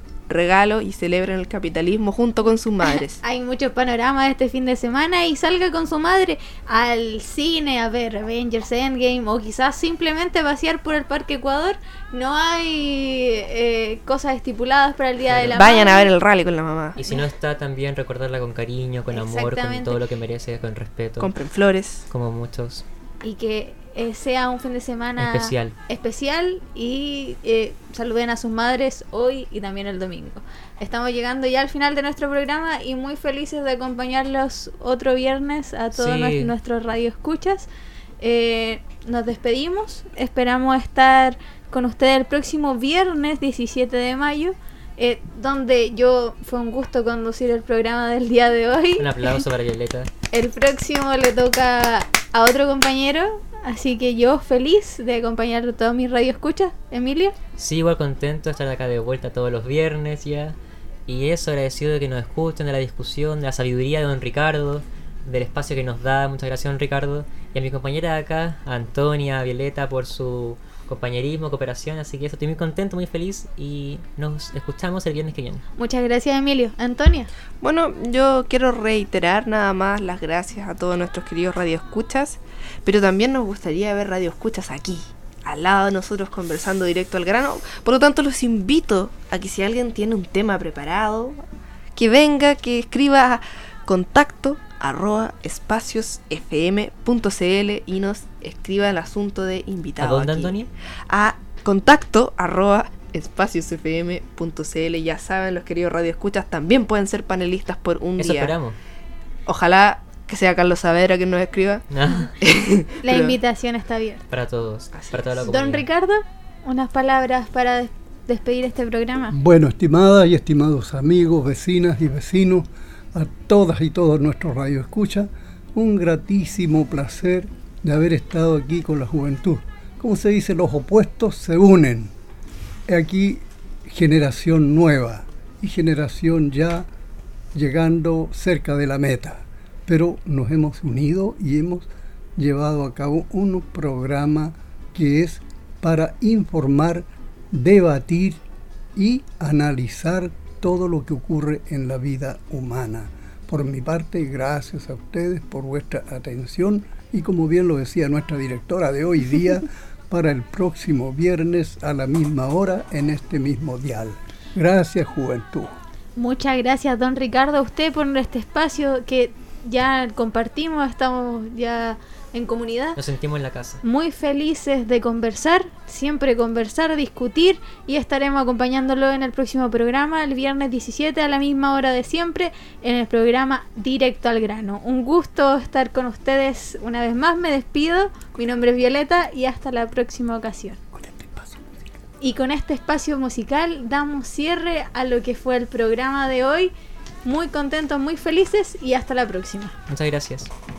regalo y celebren el capitalismo junto con sus madres. Hay muchos panoramas este fin de semana y salga con su madre al cine a ver Avengers Endgame o quizás simplemente pasear por el Parque Ecuador. No hay eh, cosas estipuladas para el Día de la Vayan a Madre. ver el rally con la mamá. Y si no está, también recordarla con cariño, con amor, con Exactamente. todo lo que merece, con respeto. Compren flores. Como muchos. Y que eh, sea un fin de semana Especial. especial y eh, saluden a sus madres hoy y también el domingo. Estamos llegando ya al final de nuestro programa y muy felices de acompañarlos otro viernes a todos Sí. nues- nuestros radioescuchas. Eh, nos despedimos, esperamos estar con ustedes el próximo viernes diecisiete de mayo, eh, donde yo fue un gusto conducir el programa del día de hoy. Un aplauso para Violeta. El próximo le toca a otro compañero, así que yo feliz de acompañar a todos mis radioescuchas. Emilio. Sí, igual contento de estar acá de vuelta todos los viernes ya. Y eso, agradecido de que nos escuchen, de la discusión, de la sabiduría de don Ricardo, del espacio que nos da. Muchas gracias, don Ricardo. Y a mi compañera de acá, a Antonia, a Violeta, por su compañerismo, cooperación. Así que eso, estoy muy contento, muy feliz. Y nos escuchamos el viernes que viene. Muchas gracias, Emilio. Antonia. Bueno, yo quiero reiterar nada más las gracias a todos nuestros queridos radioescuchas, pero también nos gustaría ver radioescuchas aquí, al lado de nosotros, conversando directo al grano. Por lo tanto, los invito a que si alguien tiene un tema preparado, que venga, que escriba a contacto arroba espaciosfm punto cl y nos escriba el asunto de invitado. ¿A dónde, aquí. Antonia? A contacto arroba espaciosfm punto cl. Ya saben, los queridos radioescuchas también pueden ser panelistas por un Eso día. esperamos. Ojalá que sea Carlos Saavedra quien nos escriba. La Pero- invitación está abierta. Para todos, para toda la comunidad. Don Ricardo, unas palabras para des- despedir este programa. Bueno, estimadas y estimados amigos, vecinas y vecinos, a todas y todos nuestros radioescuchas, un gratísimo placer de haber estado aquí con la juventud. Como se dice, los opuestos se unen. Aquí generación nueva y generación ya llegando cerca de la meta. Pero nos hemos unido y hemos llevado a cabo un programa que es para informar, debatir y analizar todo lo que ocurre en la vida humana. Por mi parte, gracias a ustedes por vuestra atención y, como bien lo decía nuestra directora de hoy día, para el próximo viernes a la misma hora en este mismo dial. Gracias, juventud. Muchas gracias, don Ricardo, a usted por este espacio que ya compartimos, estamos ya en comunidad. Nos sentimos en la casa. Muy felices de conversar, siempre conversar, discutir, y estaremos acompañándolo en el próximo programa, el viernes diecisiete a la misma hora de siempre, en el programa Directo al Grano. Un gusto estar con ustedes una vez más, me despido, mi nombre es Violeta y hasta la próxima ocasión. Y con este espacio musical damos cierre a lo que fue el programa de hoy. Muy contentos, muy felices y hasta la próxima. Muchas gracias.